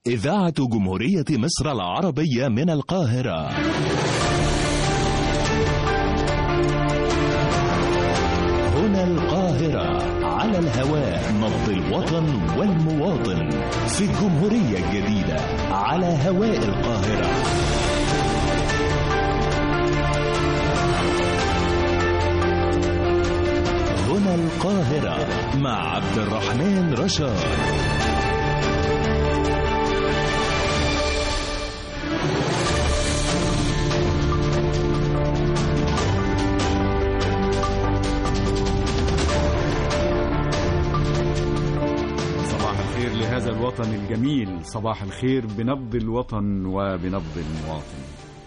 إذاعة جمهورية مصر العربية من القاهرة. هنا القاهرة، على الهواء نبض الوطن والمواطن في الجمهورية الجديدة على هواء القاهرة. هنا القاهرة مع عبد الرحمن رشاد. لهذا الوطن الجميل، صباح الخير بنبض الوطن وبنبض المواطن.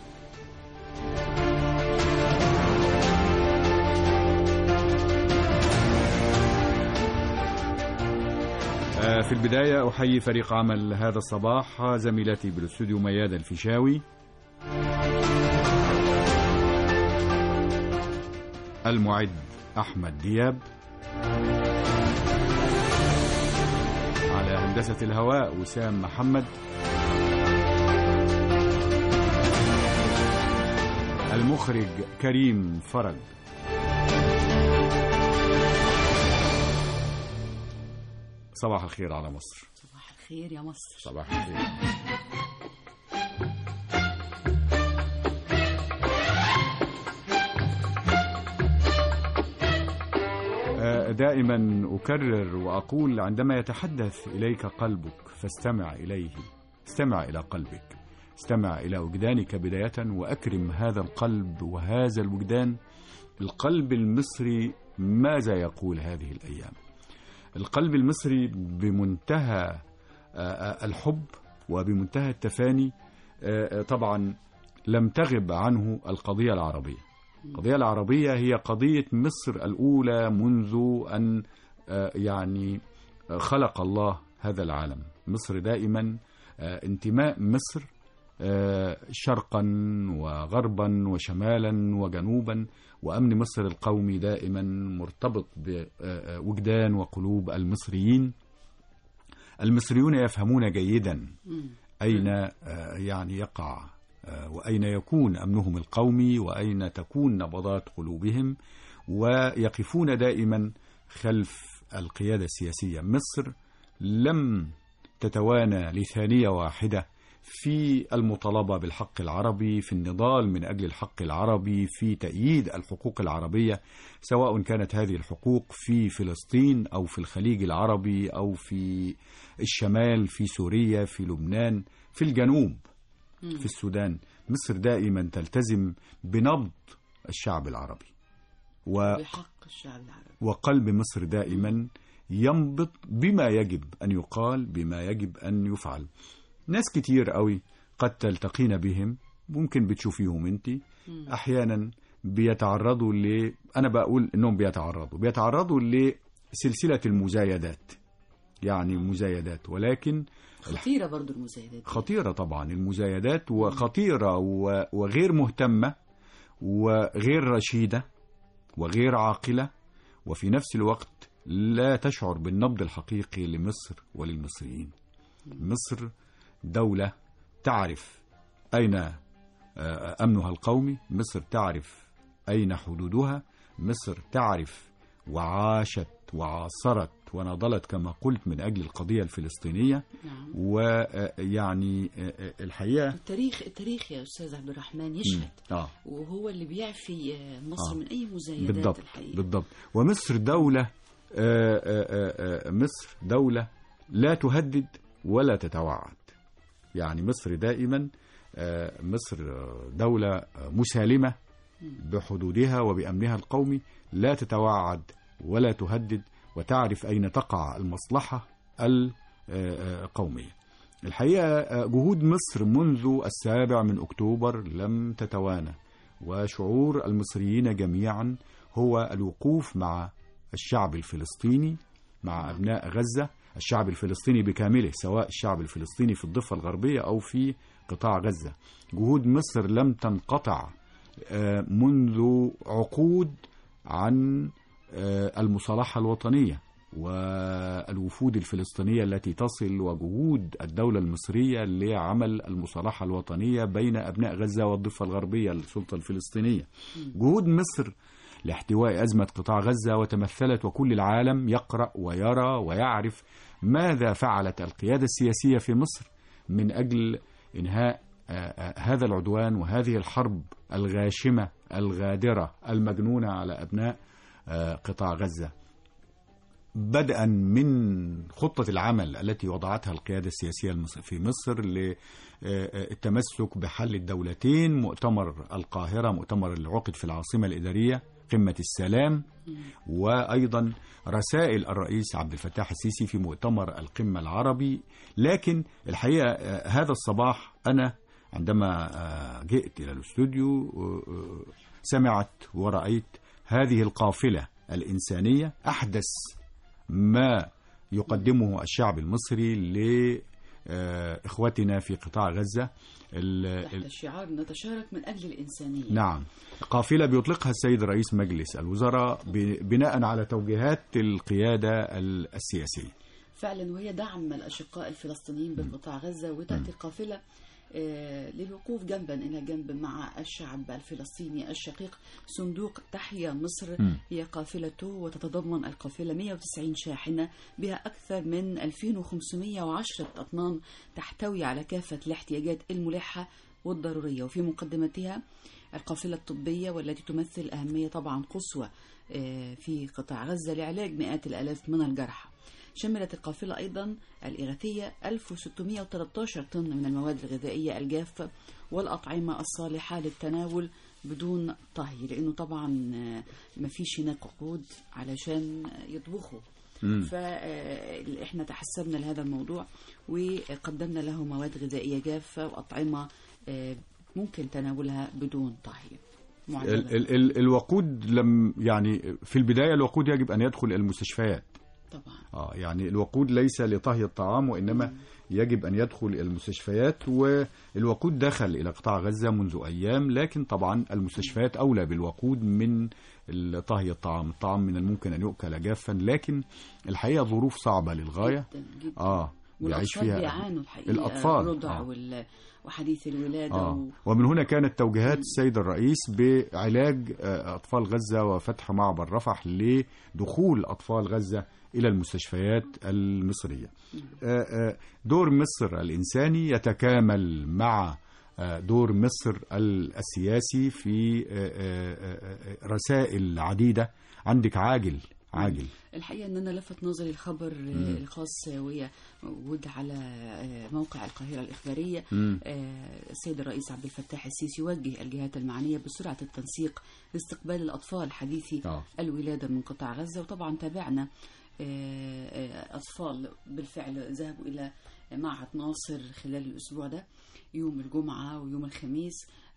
في البداية أحيي فريق عمل هذا الصباح، زميلتي بالاستوديو ميادة الفيشاوي، المعد أحمد دياب، على هندسة الهواء وسام محمد، المخرج كريم فرج. صباح الخير على مصر. صباح الخير يا مصر. صباح الخير. دائما أكرر وأقول: عندما يتحدث إليك قلبك فاستمع إليه، استمع إلى قلبك، استمع إلى وجدانك بداية، وأكرم هذا القلب وهذا الوجدان. القلب المصري ماذا يقول هذه الأيام؟ القلب المصري بمنتهى الحب وبمنتهى التفاني. طبعا لم تغب عنه القضية العربية. القضية العربية هي قضية مصر الأولى منذ أن يعني خلق الله هذا العالم. مصر دائما انتماء مصر شرقا وغربا وشمالا وجنوبا، وأمن مصر القومي دائما مرتبط بوجدان وقلوب المصريين. المصريون يفهمون جيدا أين يعني يقع وأين يكون أمنهم القومي وأين تكون نبضات قلوبهم، ويقفون دائما خلف القيادة السياسية. مصر لم تتوانى لثانية واحدة في المطالبة بالحق العربي، في النضال من أجل الحق العربي، في تأييد الحقوق العربية، سواء كانت هذه الحقوق في فلسطين أو في الخليج العربي أو في الشمال، في سوريا، في لبنان، في الجنوب، في السودان. مصر دائما تلتزم بنبض الشعب العربي بحق الشعب العربي، وقلب مصر دائما ينبض بما يجب أن يقال، بما يجب أن يفعل. ناس كتير قوي قد تلتقين بهم، ممكن بتشوفيهم انت أحيانا بيتعرضوا أنا بقول إنهم بيتعرضوا لسلسلة المزايدات، يعني مزايدات، ولكن خطيرة برضو المزايدات، خطيرة طبعا المزايدات، وخطيرة وغير مهتمة وغير رشيدة وغير عاقلة، وفي نفس الوقت لا تشعر بالنبض الحقيقي لمصر وللمصريين. مصر دولة تعرف أين أمنها القومي، مصر تعرف أين حدودها، مصر تعرف وعاشت وعاصرت ونضلت كما قلت من أجل القضية الفلسطينية. ويعني الحقيقة التاريخ يا أستاذ عبد الرحمن يشهد، وهو اللي بيعفي مصر من أي مزايدات. بالضبط. الحقيقة بالضبط. ومصر دولة مصر دولة لا تهدد ولا تتوعد. يعني مصر دائما مصر دولة مسالمة بحدودها وبأمنها القومي، لا تتوعد ولا تهدد، وتعرف أين تقع المصلحة القومية. الحقيقة جهود مصر منذ 7 أكتوبر لم تتوانى، وشعور المصريين جميعا هو الوقوف مع الشعب الفلسطيني، مع أبناء غزة، الشعب الفلسطيني بكامله، سواء الشعب الفلسطيني في الضفة الغربية أو في قطاع غزة. جهود مصر لم تنقطع منذ عقود عن المصالحة الوطنية. والوفود الفلسطينية التي تصل وجهود الدولة المصرية لعمل المصالحة الوطنية بين أبناء غزة والضفة الغربية للسلطة الفلسطينية. جهود مصر لاحتواء أزمة قطاع غزة وتمثلت، وكل العالم يقرأ ويرى ويعرف ماذا فعلت القيادة السياسية في مصر من أجل إنهاء هذا العدوان وهذه الحرب الغاشمة الغادرة المجنونة على أبناء قطاع غزة، بدءا من خطة العمل التي وضعتها القيادة السياسية في مصر للتمسك بحل الدولتين، مؤتمر القاهرة، مؤتمر اللي عقد في العاصمة الإدارية، قمة السلام، وأيضا رسائل الرئيس عبد الفتاح السيسي في مؤتمر القمة العربي. لكن الحقيقة هذا الصباح أنا عندما جئت إلى الاستوديو سمعت ورأيت هذه القافلة الإنسانية، أحدث ما يقدمه الشعب المصري لإخوتنا في قطاع غزة تحت الشعار نتشارك من أجل الإنسانية. نعم، قافلة بيطلقها السيد رئيس مجلس الوزراء بناء على توجيهات القيادة السياسية فعلا، وهي دعم الأشقاء الفلسطينيين بقطاع غزة، وتأتي القافلة للوقوف جنبا إلى جنب مع الشعب الفلسطيني الشقيق. صندوق تحيا مصر هي قافلته، وتتضمن القافلة 190 شاحنة بها أكثر من 2510 أطنان تحتوي على كافة الاحتياجات الملحة والضرورية، وفي مقدمتها القافلة الطبية والتي تمثل أهمية طبعا قصوى في قطاع غزة لعلاج مئات الآلاف من الجرحى. شملت القافلة أيضا الإغاثية 1613 طن من المواد الغذائية الجافة والأطعمة الصالحة للتناول بدون طهي، لأنه طبعا ما فيش هناك وقود علشان يطبخوا، فإحنا تحسبنا لهذا الموضوع وقدمنا له مواد غذائية جافة وأطعمة ممكن تناولها بدون طهي. الوقود يعني في البداية الوقود يجب أن يدخل المستشفيات طبعا. يعني الوقود ليس لطهي الطعام، وإنما يجب أن يدخل المستشفيات، والوقود دخل إلى قطاع غزة منذ أيام، لكن طبعا المستشفيات أولى بالوقود من طهي الطعام. الطعام من الممكن أن يؤكل جافا، لكن الحقيقة ظروف صعبة للغاية جداً جداً. بيعيش فيها بيعانوا الحقيقة، الأطفال الرضع وحديث الولادة ومن هنا كانت توجيهات السيد الرئيس بعلاج أطفال غزة وفتح معبر رفح لدخول أطفال غزة إلى المستشفيات المصرية. دور مصر الإنساني يتكامل مع دور مصر السياسي في رسائل عديدة. عندك عاجل الحقيقة أن أنا لفت نظري الخبر الخاص وهي موجود على موقع القاهرة الإخبارية. السيد الرئيس عبد الفتاح السيسي يوجه الجهات المعنية بسرعة التنسيق لاستقبال الأطفال حديثي الولادة من قطاع غزة. وطبعا تابعنا أطفال بالفعل ذهبوا إلى معهد ناصر خلال الأسبوع ده، يوم الجمعة ويوم الخميس.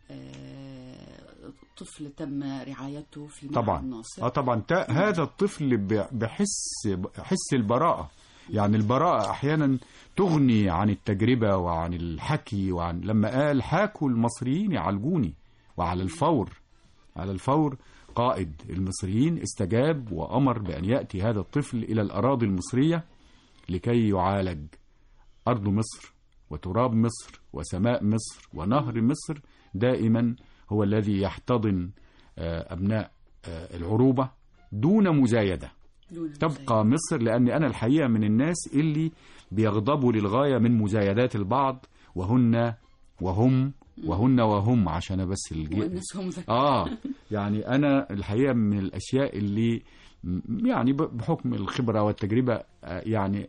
طفل تم رعايته في معهد ناصر. طبعا هذا الطفل بحس البراءة، يعني البراءة أحيانا تغني عن التجربة وعن الحكي، لما قال حاكوا المصريين يعالجوني، وعلى الفور قائد المصريين استجاب وأمر بأن يأتي هذا الطفل إلى الأراضي المصرية لكي يعالج. أرض مصر وتراب مصر وسماء مصر ونهر مصر دائما هو الذي يحتضن أبناء العروبة دون مزايدة. تبقى مصر، لأن أنا الحقيقة من الناس اللي بيغضبوا للغاية من مزايدات البعض، وهن عشان بس يعني أنا الحقيقة من الأشياء اللي يعني بحكم الخبرة والتجربة يعني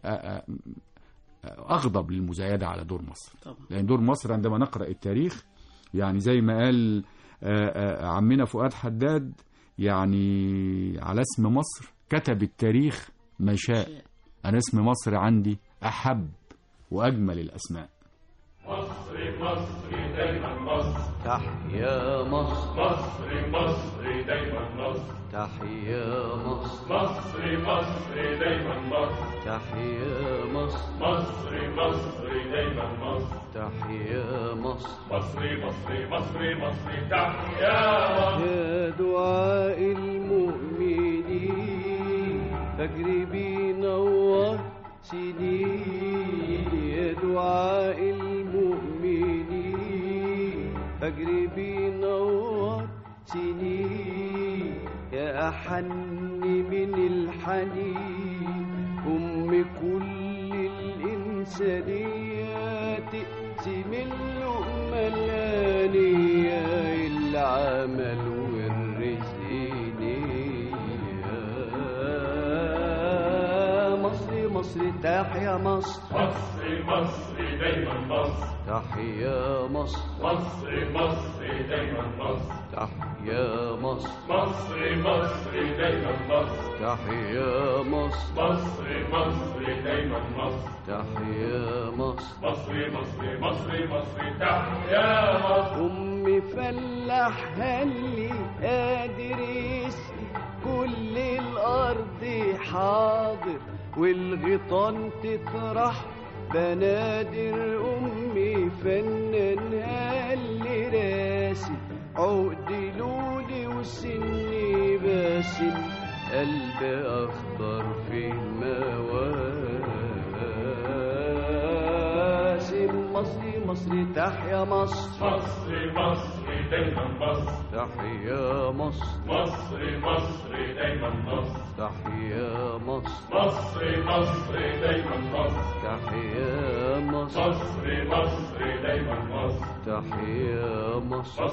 أغضب للمزايدة على دور مصر طبعا. لأن دور مصر عندما نقرأ التاريخ، يعني زي ما قال عمنا فؤاد حداد، يعني على اسم مصر كتب التاريخ ما شاء. أنا اسم مصر عندي أحب وأجمل الأسماء. مصر دايما مصر، تحيا مصر. مصر دايما مصر، تحيا مصر. مصر دايما مصر، تحيا مصر. مصر دايما مصر، تحيا مصر. مصر تحيا مصر. يا دعاء المؤمنين فجري بينور سنين يا دعاء المؤمنين فجري بينور سنين يا أحن من الحنين أم كل الإنسانية تقسم اللقمة الآنية العمل والرزق مصر تحيا مصر مصر دايما مصر تحيا مصر دايما مصر تحيا مصر دايما مصر تحيا مصر دايما مصر تحيا مصر تحيا مصر أمي فلاح هلي قادر يسقي كل الأرض حاضر والغيطان تطرح بنادر أمي فنان هالي راسي عقد لولي وسني باسم قلبي أخضر في مواسم مصر تحيا مصر دايما مصر تحيا مصر دايما مصر تحيا مصر دايما مصر تحيا مصر دايما مصر تحيا مصر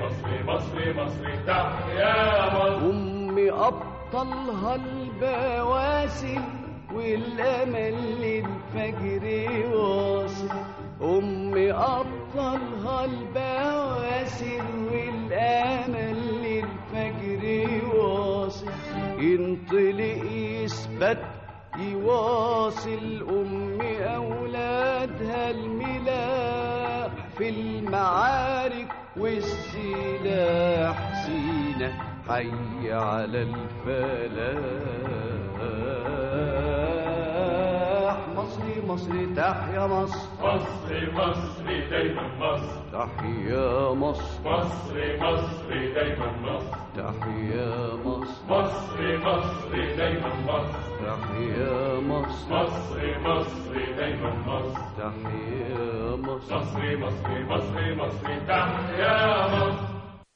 تحيا مصر أمي أبطلها البواسل والأمل للفجر واصل أمي أبطلها البواسل والأمل للفجر واصل ينطلق يثبت يواصل أمي أولادها الملاح في المعارك والسلاح سينا حي على الفلاح مصر تحيا مصر دايما مصر تحيا مصر دايما مصر تحيا مصر دايما مصر تحيا مصر دايما مصر تحيا مصر تحيا مصر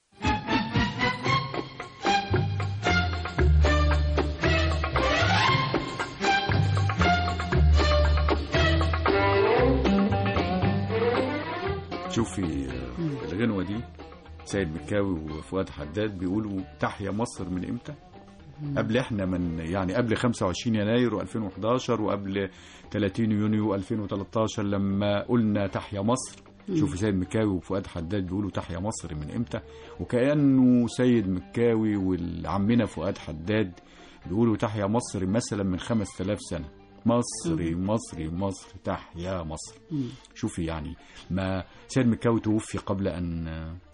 شوفي الغنوة دي سيد مكاوي وفؤاد حداد بيقولوا تحيا مصر من امتى؟ قبل احنا من يعني قبل 25 يناير و2011 وقبل 30 يونيو 2013 لما قلنا تحيا مصر. شوفي سيد مكاوي وفؤاد حداد بيقولوا تحيا مصر من امتى، وكأنه سيد مكاوي والعمنا فؤاد حداد بيقولوا تحيا مصر مثلا من 5000 سنة. مصر تحيا مصر. شوفي يعني ما سيد مكاوي توفي قبل أن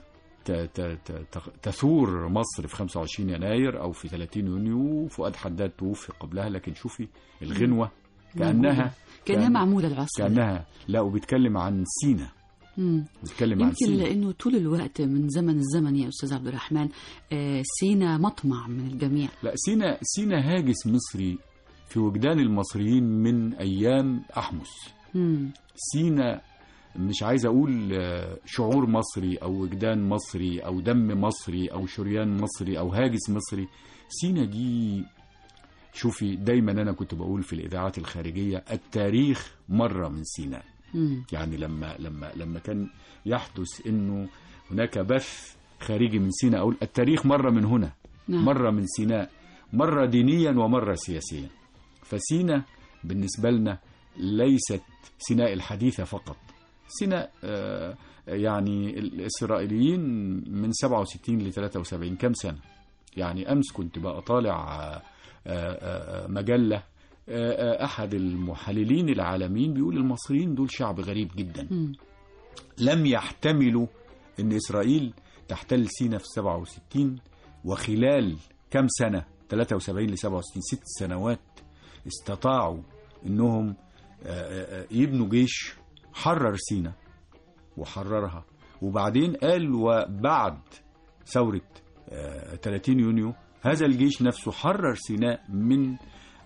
تثور مصر في 25 يناير أو في 30 يونيو، فؤاد حداد توفي قبلها، لكن شوفي الغنوة كأنها معمولة العصر، كأنها لا وبيتكلم عن سينا. بيتكلم عن يمكن لأنه طول الوقت من زمن الزمن يا أستاذ عبد الرحمن سينا مطمع من الجميع. لا سينا هاجس مصري في وجدان المصريين من أيام أحمس. سينا مش عايز أقول شعور مصري أو وجدان مصري أو دم مصري أو شريان مصري أو هاجس مصري. سينا دي شوفي دايما أنا كنت بقول في الإذاعات الخارجية التاريخ مرة من سينا. يعني لما كان يحدث إنه هناك بث خارجي من سينا أقول التاريخ مرة من هنا. مرة من سيناء، مرة دينيا ومرة سياسيا. فسينا بالنسبة لنا ليست سيناء الحديثة فقط. سيناء يعني الإسرائيليين من 67 ل 73 كم سنة. يعني أمس كنت بقى طالع مجلة أحد المحللين العالميين بيقول المصريين دول شعب غريب جدا، لم يحتملوا أن إسرائيل تحتل سيناء في 67، وخلال كم سنة 73 ل 67 6 سنوات استطاعوا أنهم يبنوا جيش حرر سيناء وحررها. وبعدين قال وبعد ثورة 30 يونيو هذا الجيش نفسه حرر سيناء من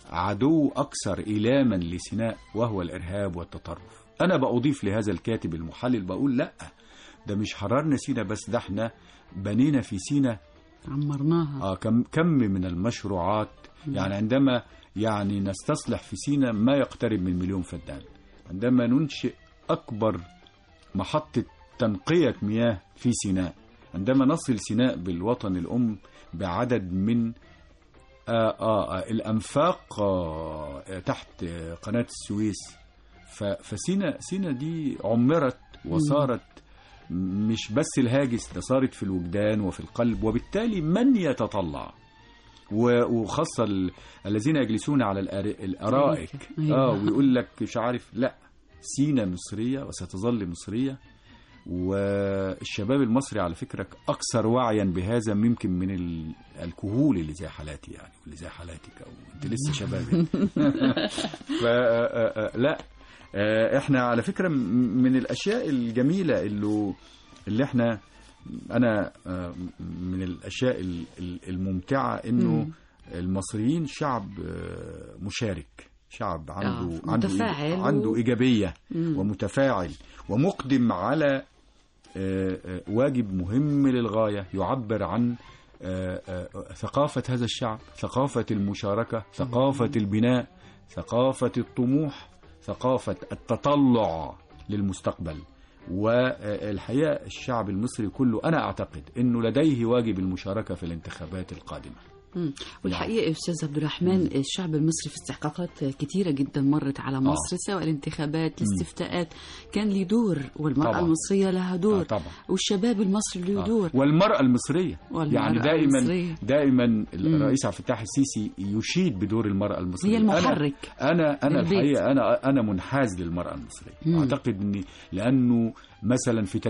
عدو أكثر إيلاما لسيناء وهو الإرهاب والتطرف. أنا بأضيف لهذا الكاتب المحلل بقول لأ، ده مش حررنا سيناء بس، ده احنا بنينا في سيناء، عمرناها. كم من المشروعات. يعني عندما يعني نستصلح في سيناء ما يقترب من 1,000,000 فدان، عندما ننشئ أكبر محطة تنقية مياه في سيناء، عندما نصل سيناء بالوطن الأم بعدد من الأنفاق تحت قناة السويس. فسيناء دي عمرت وصارت مش بس الهاجس، ده صارت في الوجدان وفي القلب. وبالتالي من يتطلع وخاصة الذين يجلسون على الأرائك ويقول لك مش عارف، لا، سيناء مصرية وستظل مصرية. والشباب المصري على فكرة أكثر وعيا بهذا يمكن من الكهول اللي زي حالاتي، يعني واللي زي حالاتك، أو أنت لسه شباب. لا، احنا على فكرة من الأشياء الجميلة اللي احنا، أنا من الأشياء الممتعة إنه المصريين شعب مشارك، شعب عنده إيجابية ومتفاعل ومقدم على واجب مهم للغاية، يعبر عن ثقافة هذا الشعب، ثقافة المشاركة، ثقافة البناء، ثقافة الطموح، ثقافة التطلع للمستقبل. والحقيقة الشعب المصري كله أنا أعتقد أنه لديه واجب المشاركة في الانتخابات القادمة. والحقيقة أستاذ عبد الرحمن، الشعب المصري في استحقاقات كتيرة جدا مرت على مصر، سواء الانتخابات، الاستفتاءات، كان له دور، والمرأة طبعا. المصرية لها دور، طبعا. والشباب المصري له دور، والمرأة المصرية. يعني دائما الرئيس عبد الفتاح السيسي يشيد بدور المرأة المصرية، هي المحرك. أنا الحقيقة أنا منحاز للمرأة المصرية. أعتقد أني لأنه مثلا في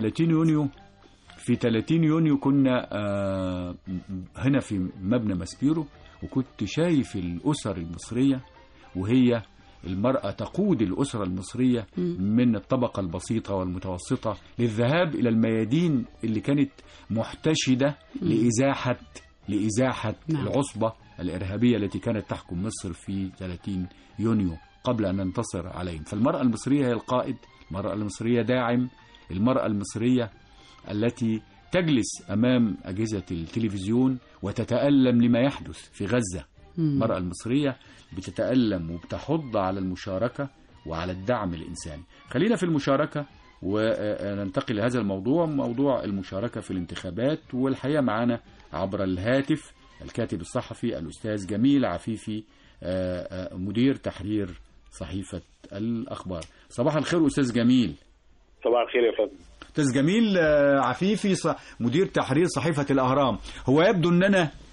30 يونيو كنا هنا في مبنى ماسبيرو، وكنت شايف الأسر المصرية، وهي المرأة تقود الأسرة المصرية من الطبقة البسيطة والمتوسطة للذهاب إلى الميادين اللي كانت محتشدة لإزاحة العصبة الإرهابية التي كانت تحكم مصر في 30 يونيو قبل أن ننتصر عليهم. فالمرأة المصرية هي القائد، المرأة المصرية داعم، المرأة المصرية التي تجلس أمام أجهزة التلفزيون وتتألم لما يحدث في غزة. المرأة المصرية بتتألم وبتحض على المشاركة وعلى الدعم الإنساني. خلينا في المشاركة وننتقل لهذا الموضوع، موضوع المشاركة في الانتخابات. والحقيقة معنا عبر الهاتف الكاتب الصحفي الأستاذ جميل عفيفي، مدير تحرير صحيفة الأخبار. صباح الخير أستاذ جميل. صباح الخير يا فندم. أستاذ جميل عفيفي، مدير تحرير صحيفة الأهرام. هو يبدو أن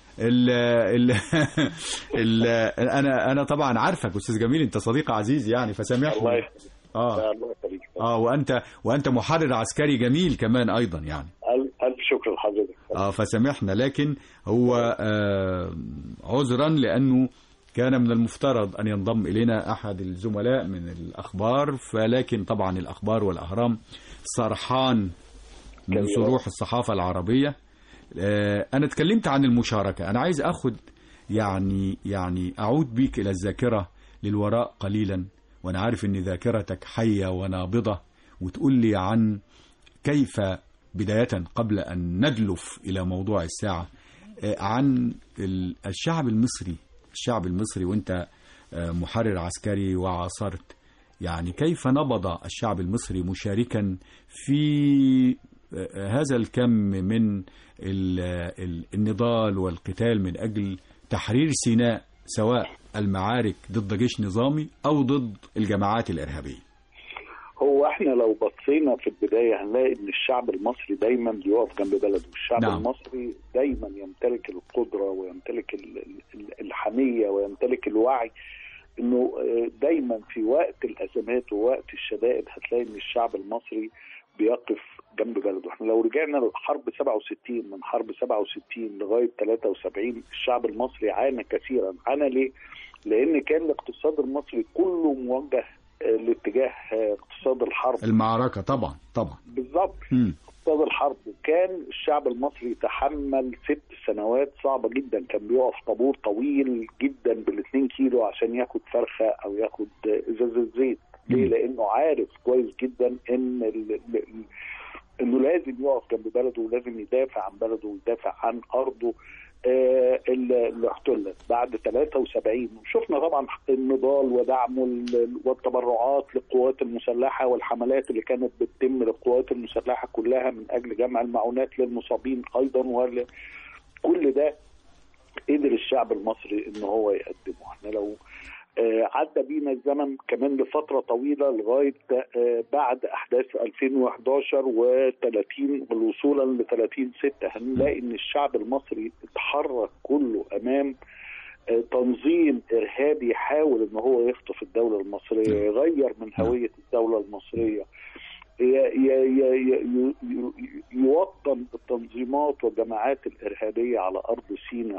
أنا طبعا عارفك أستاذ جميل، أنت صديق عزيز يعني، فسامحني. الله يخليك. وأنت محرر عسكري جميل كمان أيضا يعني. ألف شكر لحضرتك. فسامحنا، لكن هو عذرا لأنه كان من المفترض أن ينضم إلينا أحد الزملاء من الأخبار، فلكن طبعا الأخبار والأهرام سرحان من صروح الصحافة العربية. أنا تكلمت عن المشاركة، أنا عايز أخذ يعني أعود بيك إلى الذاكرة للوراء قليلا، وأنا عارف أن ذاكرتك حية ونابضة، وتقول لي عن كيف بداية قبل أن ندلف إلى موضوع الساعة عن الشعب المصري وأنت محرر عسكري وعاصرت، يعني كيف نبض الشعب المصري مشاركا في هذا الكم من النضال والقتال من أجل تحرير سيناء، سواء المعارك ضد جيش نظامي أو ضد الجماعات الإرهابية. هو احنا لو بصينا في البداية هنلاقي ان الشعب المصري دايما بيقف جنب بلده، الشعب المصري دايما يمتلك القدرة ويمتلك الحمية ويمتلك الوعي، انه دايما في وقت الازمات ووقت الشدائد هتلاقي ان الشعب المصري بيقف جنب بلده. احنا لو رجعنا لحرب 67، من حرب 67 لغاية 73 الشعب المصري عانى كثيرا. عانى ليه؟ لان كان الاقتصاد المصري كله موجه لاتجاه اقتصاد الحرب، المعركة. طبعا بالضبط. استاد الحرب، كان الشعب المصري يتحمل 6 سنوات صعبة جدا، كان بيقف طابور طويل جدا بال2 كيلو عشان ياخد فرخة او ياخد ازازة زيت. ليه؟ لانه عارف كويس جدا انه لازم يقف جنب بلده ولازم يدافع عن بلده ويدافع عن ارضه اللي احتلت بعد 73. شفنا طبعا النضال ودعمه والتبرعات للقوات المسلحه والحملات اللي كانت بتتم للقوات المسلحه كلها من اجل جمع المعونات للمصابين ايضا، كل ده قدر الشعب المصري ان هو يقدمه. احنا لو عدى بينا الزمن كمان لفترة طويلة لغاية بعد أحداث 2011 و30 وصولا ل 30/6 هنلاقي إن الشعب المصري اتحرك كله أمام تنظيم إرهابي يحاول إن هو يخطف الدولة المصرية، يغير من هوية الدولة المصرية، يوطن التنظيمات والجماعات الإرهابية على أرض سيناء،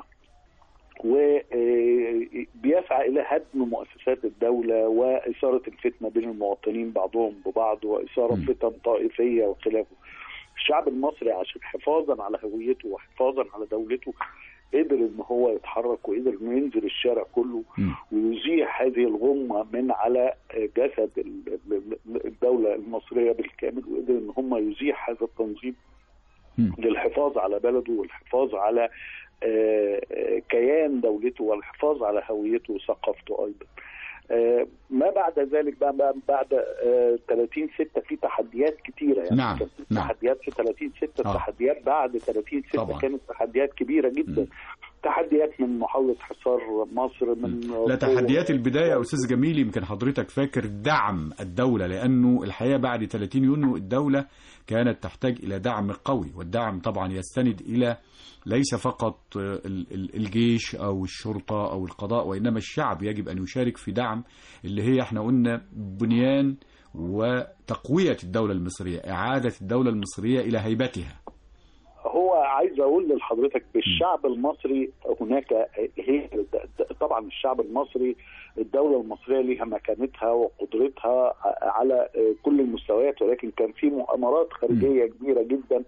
وبيسعى إلى هدم مؤسسات الدولة وإثارة الفتنة بين المواطنين بعضهم ببعض وإثارة فتن طائفية وخلافه. الشعب المصري عشان حفاظا على هويته وحفاظا على دولته قدر إن هو يتحرك وقدر إنه ينزل الشارع كله ويزيح هذه الغمة من على جسد الدولة المصرية بالكامل، وقدر إن هم يزيح هذا التنظيم للحفاظ على بلده والحفاظ على كيان دولته والحفاظ على هويته وثقافته ايضا. ما بعد ذلك بقى بعد 30/6 في تحديات كتيره، يعني نعم. تحديات في 30/6 تحديات بعد 30/6 كانت تحديات كبيره جدا. تحديات من محاولة حصار مصر، من لا تحديات البداية يا أستاذ جميل. يمكن حضرتك فاكر دعم الدولة، لأنه الحقيقة بعد 30 يونيو الدولة كانت تحتاج إلى دعم قوي، والدعم طبعا يستند إلى ليس فقط الجيش أو الشرطة أو القضاء، وإنما الشعب يجب أن يشارك في دعم اللي هي احنا قلنا بنيان وتقوية الدولة المصرية، إعادة الدولة المصرية إلى هيبتها. هو عايز اقول لحضرتك بالشعب المصري هناك هي طبعا الشعب المصري الدولة المصرية لها مكانتها وقدرتها على كل المستويات، ولكن كان في مؤامرات خارجية كبيرة جدا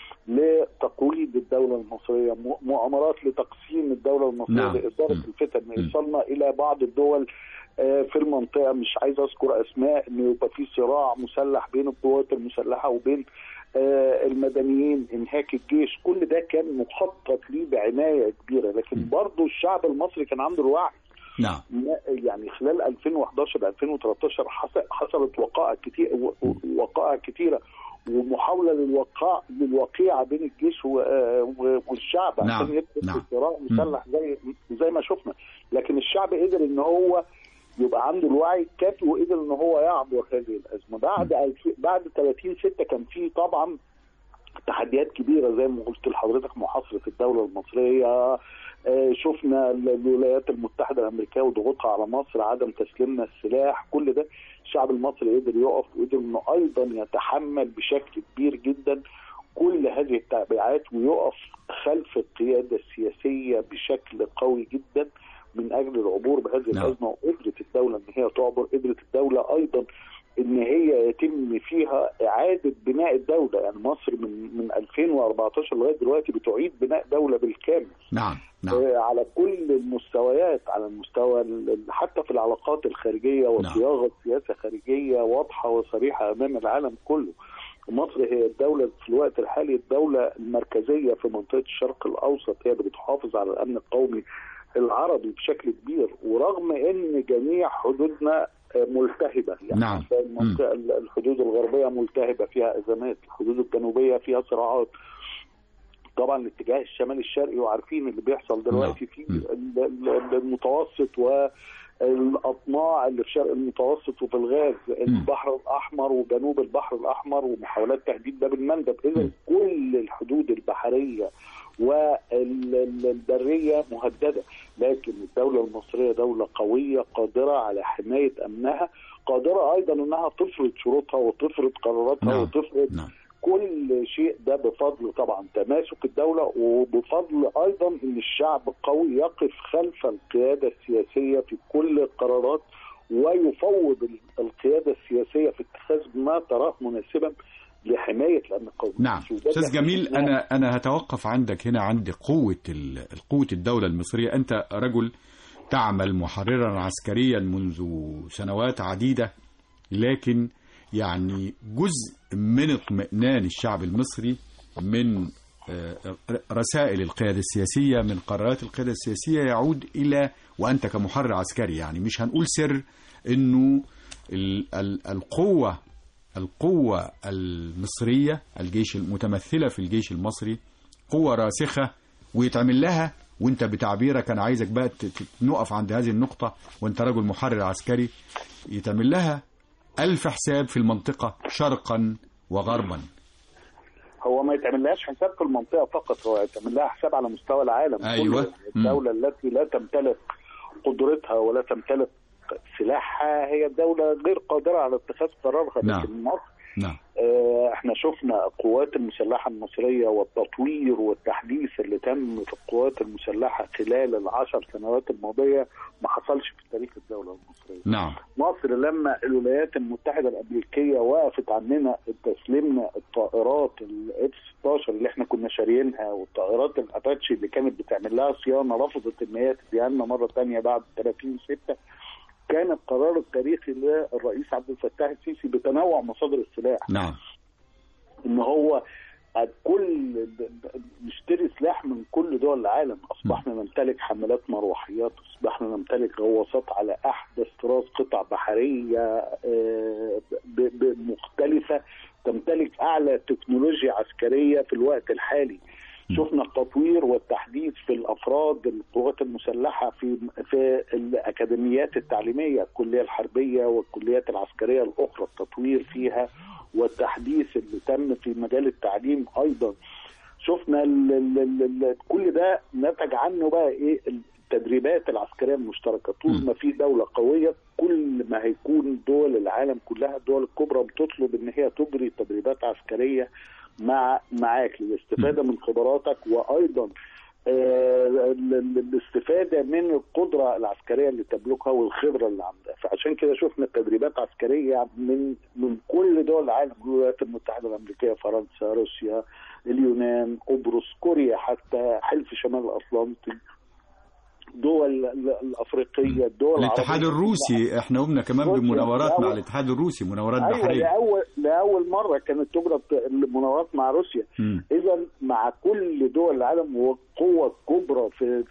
لتقويض الدولة المصرية، مؤامرات لتقسيم الدولة المصرية، لإثارة الفتن. وصلنا إلى بعض الدول في المنطقة، مش عايز أذكر أسماء، إنه يبقى في صراع مسلح بين القوات المسلحة وبين المدنيين، انهاك الجيش. كل ده كان مخطط ليه بعناية كبيرة، لكن برضو الشعب المصري كان عنده الوعي. نعم. يعني خلال 2011 2013 حصلت وقائع كتيرة ومحاولة للوقيعة بين الجيش والشعب عشان يدخل في صراع مسلح زي ما شفنا، لكن الشعب قدر ان هو يبقى عنده الوعي الكافي وقدر ان هو يعبر هذه الازمه. بعد 30/6 كان في طبعا تحديات كبيره زي ما قلت لحضرتك، محاصره الدوله المصريه، شفنا الولايات المتحده الامريكيه وضغوطها على مصر، عدم تسليمنا السلاح، كل ده الشعب المصري قدر يقف وقدر انه ايضا يتحمل بشكل كبير جدا كل هذه التبعات ويقف خلف القياده السياسيه بشكل قوي جدا من اجل العبور بهذه الازمه. وقدرت الدوله ان هي تعبر، قدرت الدوله ايضا ان هي يتم فيها اعاده بناء الدوله. يعني مصر من 2014 لغايه دلوقتي بتعيد بناء دوله بالكامل. نعم. على كل المستويات، على المستوى حتى في العلاقات الخارجيه وصياغه سياسه خارجيه واضحه وصريحه امام العالم كله. مصر هي الدولة في الوقت الحالي الدولة المركزية في منطقة الشرق الأوسط، هي اللي بتحافظ على الأمن القومي العربي بشكل كبير، ورغم ان جميع حدودنا ملتهبه. يعني نعم. المنطقه الحدود الغربيه ملتهبه فيها ازمات، الحدود الجنوبيه فيها صراعات، طبعا الاتجاه الشمالي الشرقي وعارفين اللي بيحصل دلوقتي في المتوسط والاطماع اللي في شرق المتوسط وفي الغاز، البحر الاحمر وجنوب البحر الاحمر ومحاولات تهديد باب المندب. اذا كل الحدود البحريه والبرية مهددة، لكن الدولة المصرية دولة قوية قادرة على حماية أمنها، قادرة أيضا أنها تفرض شروطها وتفرض قراراتها وتفرض كل شيء. ده بفضل طبعا تماسك الدولة، وبفضل أيضا أن الشعب قوي يقف خلف القيادة السياسية في كل القرارات ويفوض القيادة السياسية في اتخاذ ما تراه مناسبا لحمايه الامن القومي. نعم استاذ جميل، انا هتوقف عندك هنا عند قوه الدوله المصريه. انت رجل تعمل محررا عسكريا منذ سنوات عديده، لكن يعني جزء من اطمئنان الشعب المصري من رسائل القيادة السياسية، من قرارات القيادة السياسية، يعود إلى، وأنت كمحرر عسكري يعني مش هنقول سر، إنه القوة المصرية، الجيش المتمثلة في الجيش المصري قوة راسخة ويتعمل لها. وانت بتعبيرك انا عايزك بقى نقف عند هذه النقطة، وانت رجل محرر عسكري، يتعمل لها 1000 حساب في المنطقة شرقا وغربا. هو ما يتعملهاش حساب في المنطقة فقط، هو يتعمل لها حساب على مستوى العالم. أيوة. الدولة التي لا تمتلك قدرتها ولا تمتلك سلاحها هي دولة غير قادرة على اتخاذ قرارها. نعم. لكن مصر نعم. احنا شفنا القوات المسلحة المصرية والتطوير والتحديث اللي تم في القوات المسلحة خلال ال10 سنوات الماضية ما حصلش في تاريخ الدولة المصرية. نعم. مصر لما الولايات المتحدة الأمريكية وقفت عننا تسليمنا الطائرات F-16 اللي احنا كنا شاريينها، والطائرات الأباتشي اللي كانت بتعمل لها صيانة رفضت ان هي تديها لنا مرة ثانية بعد 30/6، كان القرار التاريخي للرئيس عبد الفتاح السيسي بتنوع مصادر السلاح. نعم. ان هو كل نشتري سلاح من كل دول العالم. اصبحنا نمتلك حملات مروحيات، اصبحنا نمتلك غواصات على احدث طراز، قطع بحريه مختلفه، تمتلك اعلى تكنولوجيا عسكريه في الوقت الحالي. شفنا التطوير والتحديث في الافراد القوات المسلحه في الاكاديميات التعليميه، الكليه الحربيه والكليات العسكريه الاخرى، التطوير فيها والتحديث اللي تم في مجال التعليم ايضا. شفنا كل ده نتج عنه بقى ايه؟ التدريبات العسكريه المشتركه. طول ما في دوله قويه كل ما هيكون دول العالم كلها، الدول الكبرى بتطلب ان هي تجري تدريبات عسكريه معاك للاستفاده من خبراتك، وايضا الاستفاده من القدره العسكريه اللي تملكها والخبره اللي عندها. فعشان كده شفنا تدريبات عسكريه من كل دول العالم، الولايات المتحده الامريكيه، فرنسا، روسيا، اليونان، قبرص، كوريا، حتى حلف شمال الاطلنطي، دول الافريقيه، الدول الاتحاد الروسي. احنا قمنا كمان بمناورات مع الاتحاد الروسي، مناورات بحريه. لاول مره كانت تجرى المناورات مع روسيا. اذا مع كل دول العالم وقوه كبرى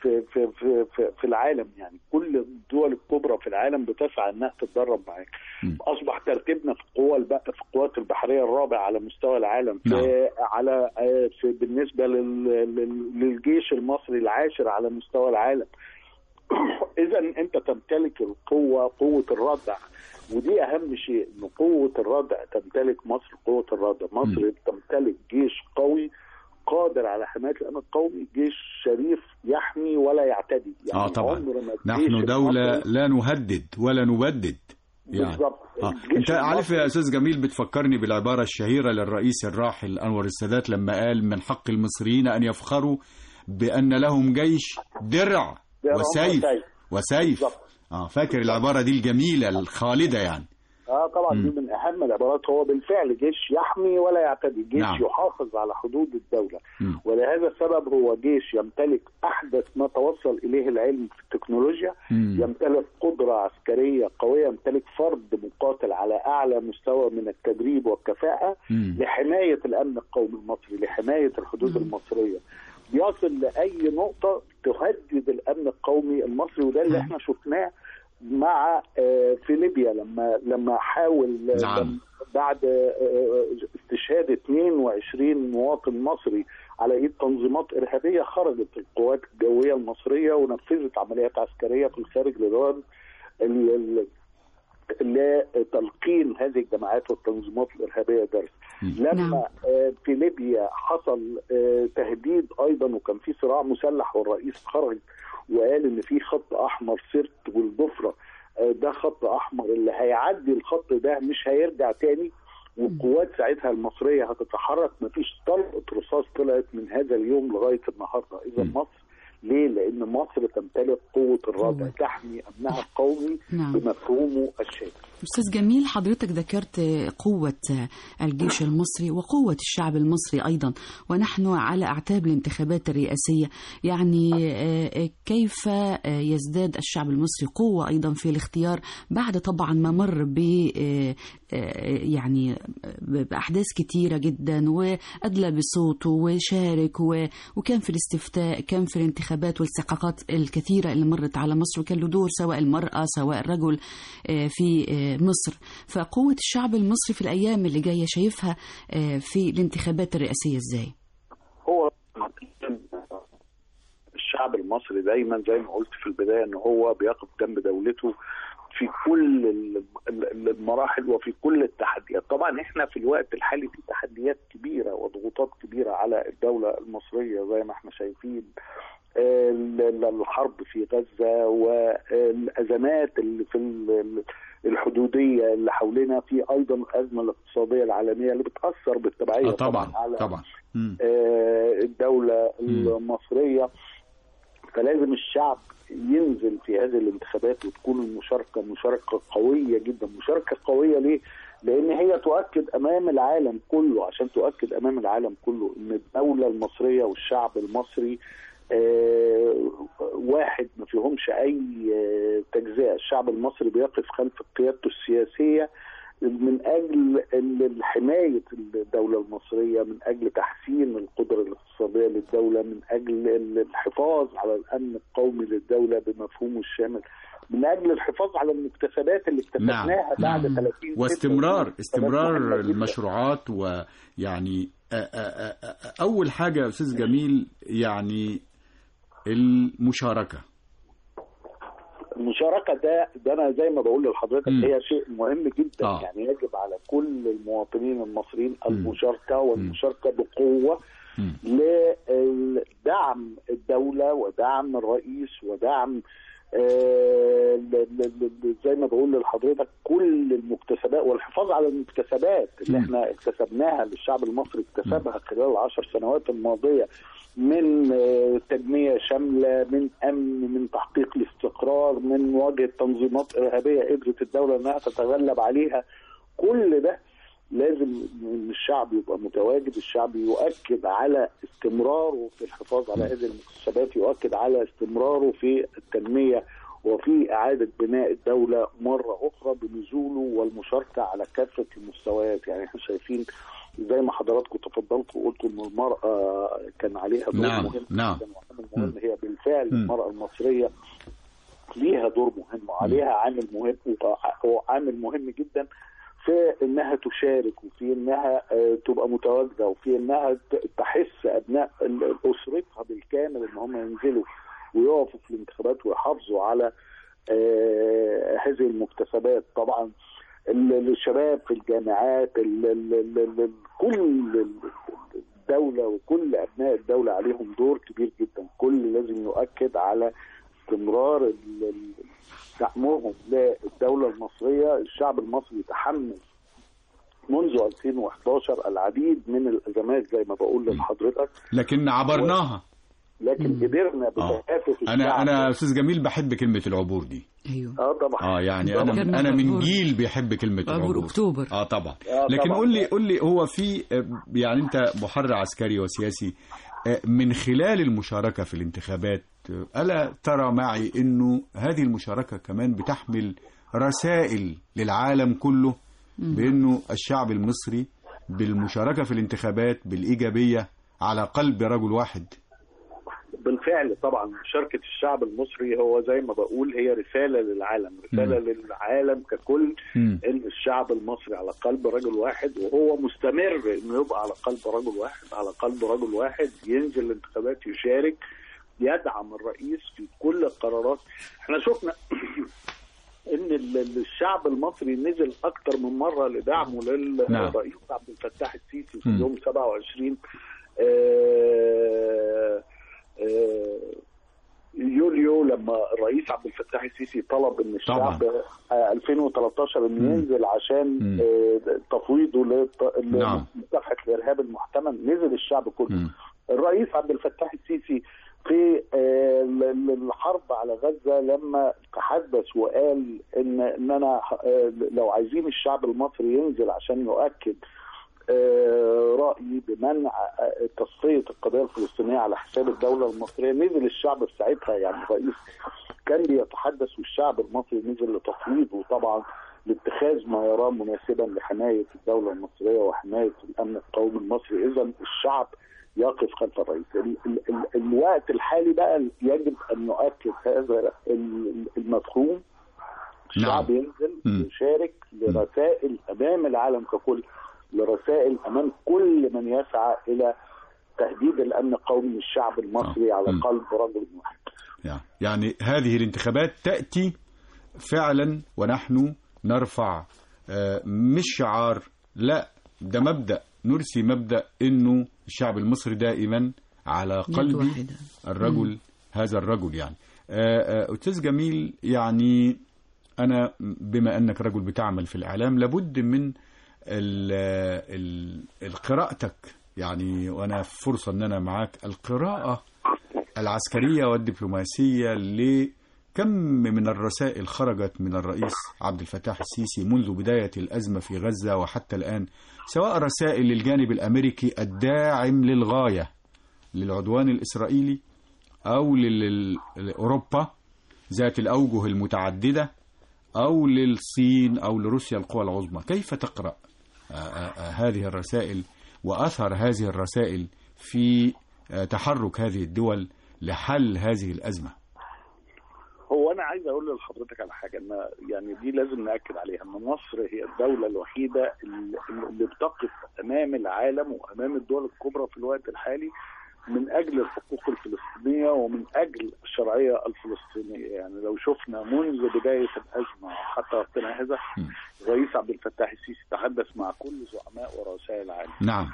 في العالم، يعني كل الدول الكبرى في العالم بتسعى انها تتدرب معاك. اصبح ترتيبنا في القوات البحريه الرابع على مستوى العالم، بالنسبه للجيش المصري العاشر على مستوى العالم. اذا انت تمتلك قوه الردع، ودي اهم شيء، ان قوه الردع تمتلك مصر. قوه الردع مصر تمتلك جيش قوي قادر على حمايه الامن القومي، جيش شريف يحمي ولا يعتدي. يعني طبعا نحن دوله لا نهدد ولا نبدد. بالضبط. انت عارف يا استاذ جميل، بتفكرني بالعباره الشهيره للرئيس الراحل انور السادات لما قال: من حق المصريين ان يفخروا بان لهم جيش درع وسيف. فاكر العباره دي الجميله الخالده يعني. طبعا دي من اهم العبارات. هو بالفعل جيش يحمي ولا يعتدي، جيش نعم. يحافظ على حدود الدوله. ولهذا السبب هو جيش يمتلك احدث ما توصل اليه العلم في التكنولوجيا، يمتلك قدره عسكريه قويه، يمتلك فرد مقاتل على اعلى مستوى من التدريب والكفاءه لحمايه الامن القومي المصري، لحمايه الحدود المصريه. يصل لاي نقطه تهدد الامن القومي المصري، وده اللي احنا شفناه مع في ليبيا لما حاول بعد استشهاد 22 مواطن مصري على ايد تنظيمات ارهابيه، خرجت القوات الجويه المصريه ونفذت عمليات عسكريه في الخارج لتلقين هذه الجماعات والتنظيمات الارهابيه درس. لما في ليبيا حصل تهديد ايضا وكان في صراع مسلح، والرئيس خرج وقال ان في خط احمر، سرت والضفره ده خط احمر، اللي هيعدي الخط ده مش هيرجع تاني، والقوات ساعتها المصريه هتتحرك. مفيش طلقه رصاص طلعت من هذا اليوم لغايه النهارده. اذا مصر ليه؟ لان مصر تمتلك قوه الردع، تحمي امنها القومي بمفهومه الشامل. أستاذ جميل، حضرتك ذكرت قوة الجيش المصري وقوة الشعب المصري أيضا، ونحن على أعتاب الانتخابات الرئاسية. يعني كيف يزداد الشعب المصري قوة أيضا في الاختيار بعد طبعا ما مر يعني بأحداث كتيرة جدا، وأدلى بصوته وشارك وكان في الاستفتاء، كان في الانتخابات والسقاقات الكثيرة اللي مرت على مصر، وكان له دور سواء المرأة سواء الرجل في مصر. فقوة الشعب المصري في الأيام اللي جاية شايفها في الانتخابات الرئاسية إزاي؟ هو الشعب المصري دايما زي ما قلت في البداية ان هو بيقف جنب دولته في كل المراحل وفي كل التحديات. طبعا احنا في الوقت الحالي في تحديات كبيرة وضغوطات كبيرة على الدولة المصرية زي ما احنا شايفين، الحرب في غزة والأزمات اللي في الحدودية اللي حوالينا، في أيضا الأزمة الاقتصادية العالمية اللي بتأثر بالتبعية طبعا على الدولة المصرية. فلازم الشعب ينزل في هذه الانتخابات وتكون المشاركة مشاركة قوية جدا. مشاركة قوية ليه؟ لأن هي تؤكد أمام العالم كله، عشان تؤكد أمام العالم كله أن الدولة المصرية والشعب المصري واحد، ما فيهمش أي تجزئة. الشعب المصري بيقف خلف قيادته السياسية من أجل حماية الدولة المصرية، من أجل تحسين القدرة الاقتصادية للدولة، من أجل الحفاظ على الأمن القومي للدولة بمفهومه الشامل، من أجل الحفاظ على المكتسبات اللي اكتسبناها بعد 30 سنة، واستمرار المشروعات. ويعني أول حاجة يا أستاذ جميل يعني المشاركة ده أنا زي ما بقول لحضرتك هي شيء مهم جدا. يعني يجب على كل المواطنين المصريين المشاركة، والمشاركة بقوة لدعم الدولة ودعم الرئيس ودعم زي ما بقول لحضرتك كل المكتسبات، والحفاظ على المكتسبات اللي احنا اكتسبناها، للشعب المصري اكتسبها خلال 10 سنوات الماضية، من تنمية شاملة، من أمن، من تحقيق الاستقرار، من مواجهة تنظيمات إرهابية قدرت الدولة أنها تتغلب عليها. كل ده لازم الشعب يبقى متواجد، الشعب يؤكد على استمراره في الحفاظ على هذه المكتسبات، يؤكد على استمراره في التنمية وفي إعادة بناء الدولة مرة أخرى بنزوله والمشاركة على كافة المستويات. يعني احنا شايفين زي ما حضراتكم تفضلتوا وقلتوا ان المرأة كان عليها دور مهم جدا وعامل مهم. هي بالفعل المرأة المصرية ليها دور مهم وعليها عامل مهم، وعامل مهم جدا في انها تشارك، وفي انها تبقى متواجدة، وفي انها تحس ابناء اسرتها بالكامل ان هم ينزلوا ويقفوا في الانتخابات ويحافظوا على هذه المكتسبات. طبعا الشباب في الجامعات، كل الدولة وكل أبناء الدولة عليهم دور كبير جدا. كل لازم يؤكد على استمرار دعمهم للدولة المصرية. الشعب المصري تحمل منذ 2011 العديد من الأزمات زي ما بقول لحضرتك، لكن عبرناها، لكن قدرنا بكثافة. أنا أستاذ جميل بحب كلمة العبور دي. ايوه طبعا. يعني انا من جيل بيحب كلمه عبور اكتوبر. طبعا. لكن قول لي هو في يعني انت محرر عسكري وسياسي، من خلال المشاركه في الانتخابات الا ترى معي انه هذه المشاركه كمان بتحمل رسائل للعالم كله بانه الشعب المصري بالمشاركه في الانتخابات بالايجابيه على قلب رجل واحد؟ بالفعل طبعا مشاركة الشعب المصري هو زي ما بقول هي رسالة للعالم، رسالة للعالم ككل ان الشعب المصري على قلب رجل واحد، وهو مستمر انه يبقى على قلب رجل واحد، على قلب رجل واحد، ينزل الانتخابات، يشارك، يدعم الرئيس في كل القرارات. احنا شفنا ان الشعب المصري نزل اكتر من مرة لدعمه للرئيس عبد الفتاح السيسي في يوم 27 يوليو، لما الرئيس عبد الفتاح السيسي طلب ان الشعب 2013 انه ينزل عشان تفويضه لمكافحة الارهاب المحتمل. نزل الشعب كله. الرئيس عبد الفتاح السيسي في الحرب على غزة لما تحدث وقال ان انا لو عايزين الشعب المصري ينزل عشان يؤكد رأيي بمنع تصفية القضية الفلسطينية على حساب الدولة المصرية، نزل الشعب في ساعتها. يعني الرئيس كان بيتحدث والشعب المصري نزل لتفويضه طبعا لاتخاذ ما يراه مناسبا لحماية الدولة المصرية وحماية الأمن القومي المصري. إذا الشعب يقف خلف الرئيس. الوقت الحالي بقى يجب أن نؤكد هذا المفهوم. الشعب ينزل يشارك لرسائل أمام العالم ككل، لرسائل أمام كل من يسعى إلى تهديد الأمن القومي للشعب المصري على قلب رجل واحد. يعني هذه الانتخابات تأتي فعلا ونحن نرفع مش شعار، لا ده مبدأ، نرسي مبدأ إنه الشعب المصري دائما على قلب الرجل، هذا الرجل. يعني أستاذ جميل، يعني أنا بما أنك رجل بتعمل في الإعلام لابد من قراءتك، يعني وأنا فرصة أن أنا معاك القراءة العسكرية والدبلوماسية لكم من الرسائل خرجت من الرئيس عبد الفتاح السيسي منذ بداية الأزمة في غزة وحتى الآن، سواء رسائل للجانب الأمريكي الداعم للغاية للعدوان الإسرائيلي أو لأوروبا ذات الأوجه المتعددة أو للصين أو لروسيا القوى العظمى. كيف تقرأ هذه الرسائل وأثر هذه الرسائل في تحرك هذه الدول لحل هذه الأزمة؟ هو أنا عايز أقول لحضرتك على حاجة، إن يعني دي لازم نأكد عليها، إن مصر هي الدولة الوحيدة اللي بتقف أمام العالم وأمام الدول الكبرى في الوقت الحالي من أجل الحقوق الفلسطينية ومن أجل الشرعية الفلسطينية. يعني لو شفنا منذ بداية الأزمة حتى وقتنا هذا، الرئيس عبد الفتاح السيسي تحدث مع كل زعماء ورؤساء العالم. نعم.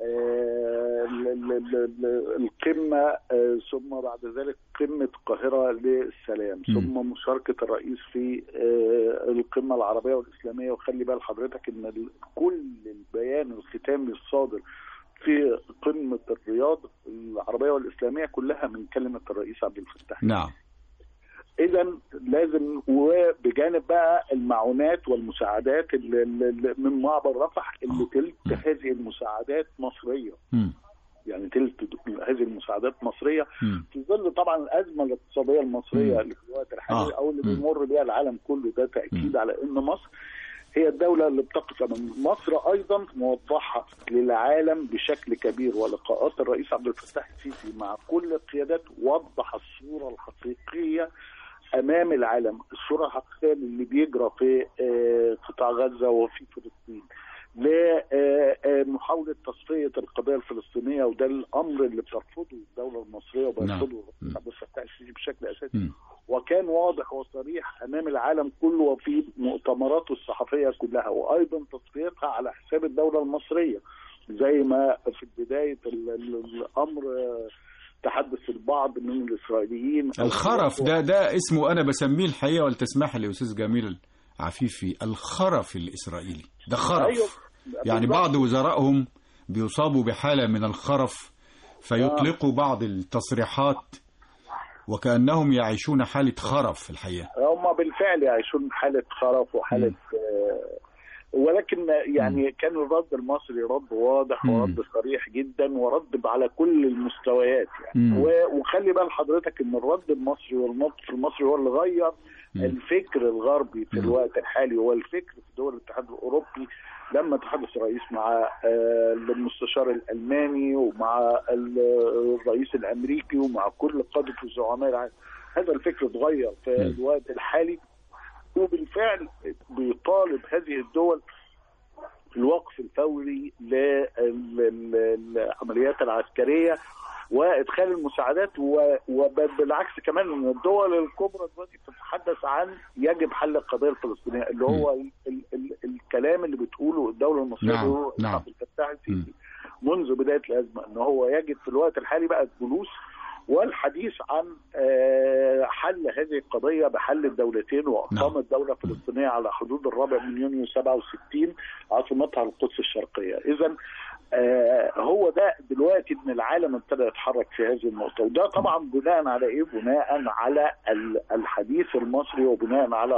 القمة ثم بعد ذلك قمة القاهرة للسلام، ثم مشاركة الرئيس في القمة العربية والإسلامية. وخلي بال حضرتك إن كل البيان الختامي الصادر في قمة الرياض العربية والإسلامية كلها من كلمة الرئيس عبد الفتاح. نعم. إذا لازم، وبجانب بقى المعونات والمساعدات اللي من معبر رفح اللي تلت هذه المساعدات مصرية. يعني تلت هذه المساعدات مصرية في ظل طبعا الأزمة الاقتصادية المصرية اللي في الوقت الحالي أو اللي بيمر بها العالم كله. ده تأكيد على إن مصر هي الدولة اللي بتقف أمام. مصر أيضا موضحة للعالم بشكل كبير، ولقاءات الرئيس عبد الفتاح السيسي مع كل القيادات وضح الصورة الحقيقية أمام العالم، الصورة الحقيقية اللي بيجرى في قطاع غزة وفي فلسطين لمحاولة تصفية القضية الفلسطينية. وده الأمر اللي بترفضه الدولة المصرية وبيرفضه عبد الفتاح السيسي بشكل أساسي، وكان واضح وصريح أمام العالم كله وفي مؤتمراته الصحفية كلها، وأيضا تصفيتها على حساب الدولة المصرية. زي ما في بداية الأمر تحدث البعض من الإسرائيليين الخرف ده اسمه أنا بسميه الحقيقة، ولتسمح لي أستاذ جميل عفيفي، الخرف الإسرائيلي ده خرف. أيوة. يعني بعض وزرائهم بيصابوا بحالة من الخرف فيطلقوا بعض التصريحات وكأنهم يعيشون حالة خرف في الحقيقة. هم بالفعل يعيشون حالة خرف وحالة ولكن يعني كان الرد المصري رد واضح ورد صريح جدا ورد على كل المستويات يعني. وخلي بال حضرتك ان الرد المصري والموقف المصري هو اللي غير الفكر الغربي في الوقت الحالي، هو الفكر في دول الاتحاد الاوروبي لما تحدث الرئيس مع المستشار الالماني ومع الرئيس الامريكي ومع كل قاده الزعماء العالم. هذا الفكر اتغير في الوقت الحالي، وبالفعل بيطالب هذه الدول الوقف الفوري للعمليات العسكرية وإدخال المساعدات. وبالعكس كمان ان الدول الكبرى دلوقتي بتتحدث عن يجب حل القضية الفلسطينية، اللي هو الكلام اللي بتقوله الدولة المصرية عبد الفتاح السيسي منذ بداية الأزمة، ان هو يجب في الوقت الحالي بقى الجلوس والحديث عن حل هذه القضية بحل الدولتين وإقامة دولة فلسطينية على حدود 4 من يونيو 67 عاصمتها القدس الشرقية. إذن هو ده دلوقتي ان العالم ابتدى يتحرك في هذه النقطه، وده طبعا بناء على ايه؟ بناء على الحديث المصري، وبناء على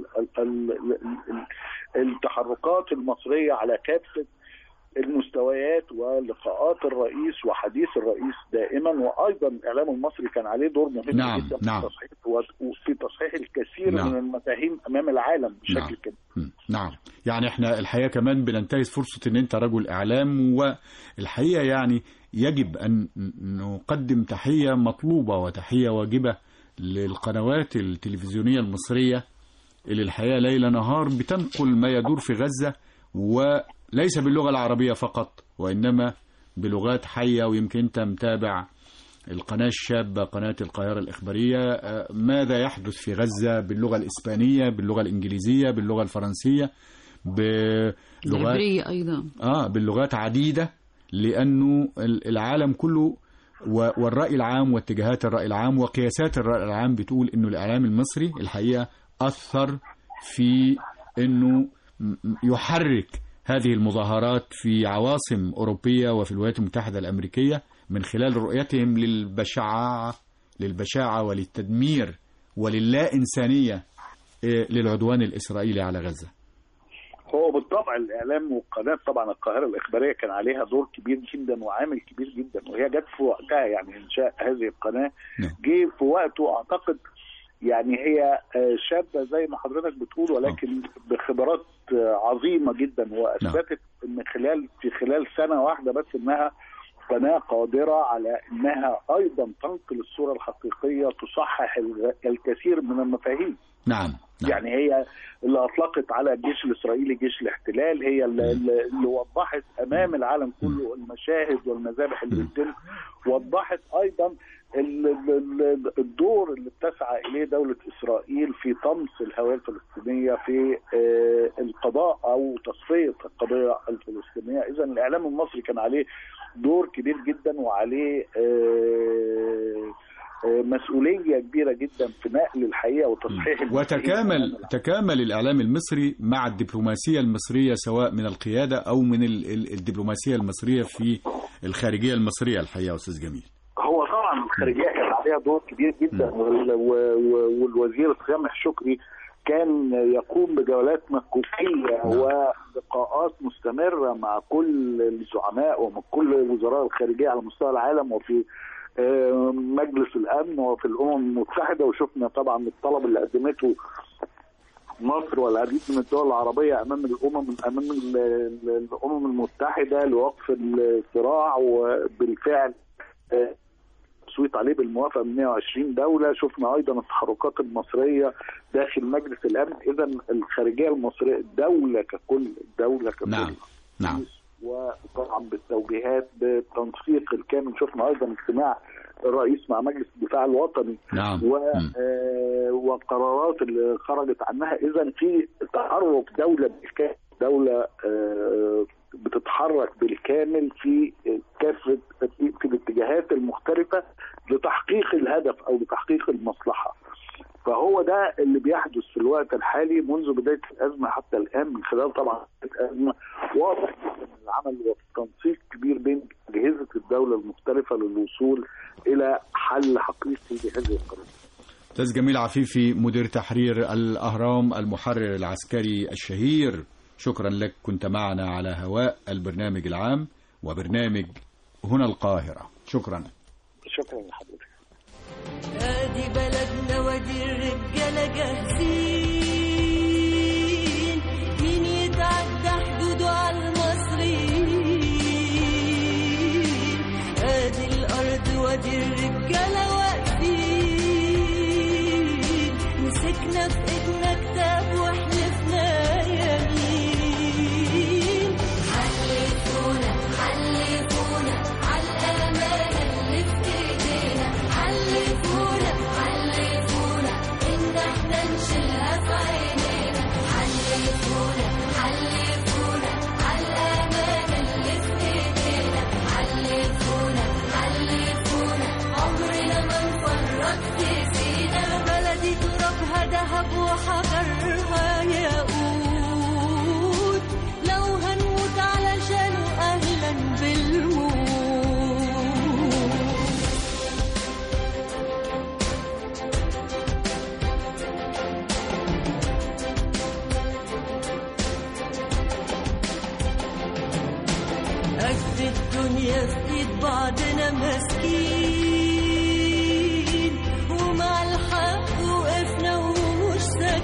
التحركات المصريه على كافه المستويات ولقاءات الرئيس وحديث الرئيس دائما. وايضا الاعلام المصري كان عليه دور مهم جدا في تصحيح الكثير من المفاهيم امام العالم بشكل كبير. نعم، يعني احنا الحقيقه كمان بننتهز فرصه ان انت رجل اعلام، والحقيقه يعني يجب ان نقدم تحيه مطلوبه وتحيه واجبه للقنوات التلفزيونيه المصريه اللي الحقيقه ليل نهار بتنقل ما يدور في غزه، وليس باللغه العربيه فقط وانما بلغات حيه. ويمكن انت متابع القناة الشابة قناة القاهرة الإخبارية ماذا يحدث في غزة باللغة الإسبانية، باللغة الإنجليزية، باللغة الفرنسية، باللغات أيضا باللغات عديدة، لأنه العالم كله والرأي العام واتجاهات الرأي العام وقياسات الرأي العام بتقول أنه الإعلام المصري الحقيقة أثر في أنه يحرك هذه المظاهرات في عواصم أوروبية وفي الولايات المتحدة الأمريكية من خلال رؤيتهم للبشاعة وللتدمير وللا إنسانية للعدوان الإسرائيلي على غزة. هو بالطبع الإعلام وقناة طبعا القاهرة الإخبارية كان عليها دور كبير جدا وعامل كبير جدا، وهي جت في وقتها. يعني إنشاء هذه القناة جه في وقته، أعتقد يعني هي شابة زي ما حضرتك بتقول، ولكن بخبرات عظيمة جدا، وأثبتت إن في خلال سنة واحدة بس إنها قناة قادرة على أنها أيضا تنقل الصورة الحقيقية، تصحح الكثير من المفاهيم. نعم. يعني هي اللي أطلقت على الجيش الإسرائيلي جيش الاحتلال، هي اللي وضحت أمام العالم كله المشاهد والمذابح اللي بتتم، وضحت أيضا الدور اللي بتسعى إليه دولة إسرائيل في طمس الهوية الفلسطينية، في القضاء أو تصفية القضية الفلسطينية. إذن الإعلام المصري كان عليه دور كبير جدا، وعليه مسؤولية كبيرة جدا في نقل الحقيقة وتصحيح. وتكامل الإعلام المصري مع الدبلوماسية المصرية، سواء من القيادة أو من الدبلوماسية المصرية في الخارجية المصرية. الحقيقة أستاذ جميل، هو طبعا الخارجية كان عليها دور كبير جدا، والوزير سامح شكري كان يقوم بجولات مكوكية ولقاءات مستمرة مع كل الزعماء ومع كل وزراء الخارجية على مستوى العالم، وفي مجلس الأمن وفي الأمم المتحدة. وشفنا طبعا الطلب اللي قدمته مصر والعديد من الدول العربية أمام الأمم المتحدة لوقف الصراع، وبالفعل تصويت عليه بالموافقة من 120 دولة. شفنا أيضا التحركات المصرية داخل مجلس الأمن. إذا الخارجية المصرية الدولة ككل نعم. وطبعا بالتوجيهات بالتنسيق الكامل. شفنا أيضا اجتماع الرئيس مع مجلس الدفاع الوطني والقرارات اللي خرجت عنها. إذا في تحرك دولة بالكامل، دولة بتتحرك بالكامل في كافة في الاتجاهات المختلفة لتحقيق الهدف أو لتحقيق المصلحة. فهو ده اللي بيحدث في الوقت الحالي منذ بداية الأزمة حتى الآن، من خلال طبعا الأزمة واضح جدا العمل والتنسيق كبير بين أجهزة الدولة المختلفة للوصول إلى حل حقيقي لهذه القضية. أستاذ جميل عفيفي، مدير تحرير الأهرام، المحرر العسكري الشهير، شكرا لك. كنت معنا على هواء البرنامج العام وبرنامج هنا القاهرة. شكرا لحضرتك. ادي بلدنا وادي الرجاله جاهزين، مين يتعدى حدوده على المصريين. ادي الارض وادي الرجاله واقفين، مسكنا في ايدنا كتاب واحلفنا يمين. حلفونا حلفونا على الامانه اللي في ايدينا، حلفونا حلفونا إن احنا نشيلها في عينينا، حلفونا حلفونا على الأمانة اللي في إيدينا، حلفونا حلفونا عمرنا كنا في ايد بعضنا ماسكين، ومع الحق وقفنا ومش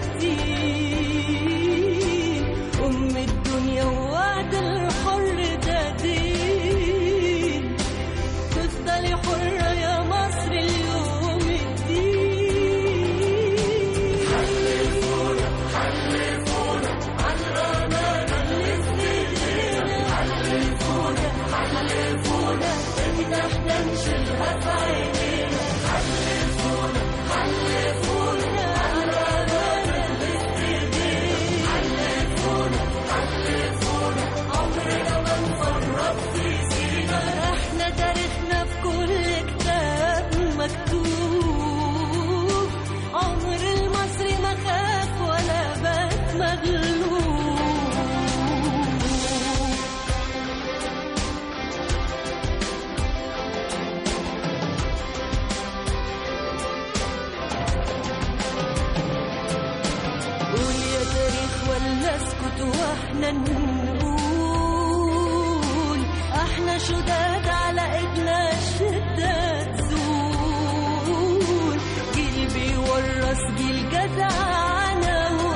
ساكتين. أم الدنيا ووعد الحر ده دين، تفضلي حرة يا مصر اليوم الدين. حلفونا حلفونا على الأمانة اللي في إيدينا، حلفونا حلفونا إن إحنا نشيلها في عينينا، حلفونا حلفونا على الأمانة اللي في إيدينا، حلفونا حلفونا عمرنا ما نفرط في سينا. إحنا تاريخنا في كل كتاب مكتوب، عمر المصري ما خاف ولا بات مغلوب. قول يا تاريخ ولا اسكت واحنا نقول، احنا شداد على ايدنا الشدة تزول. جيل بيورث جيل جدعانة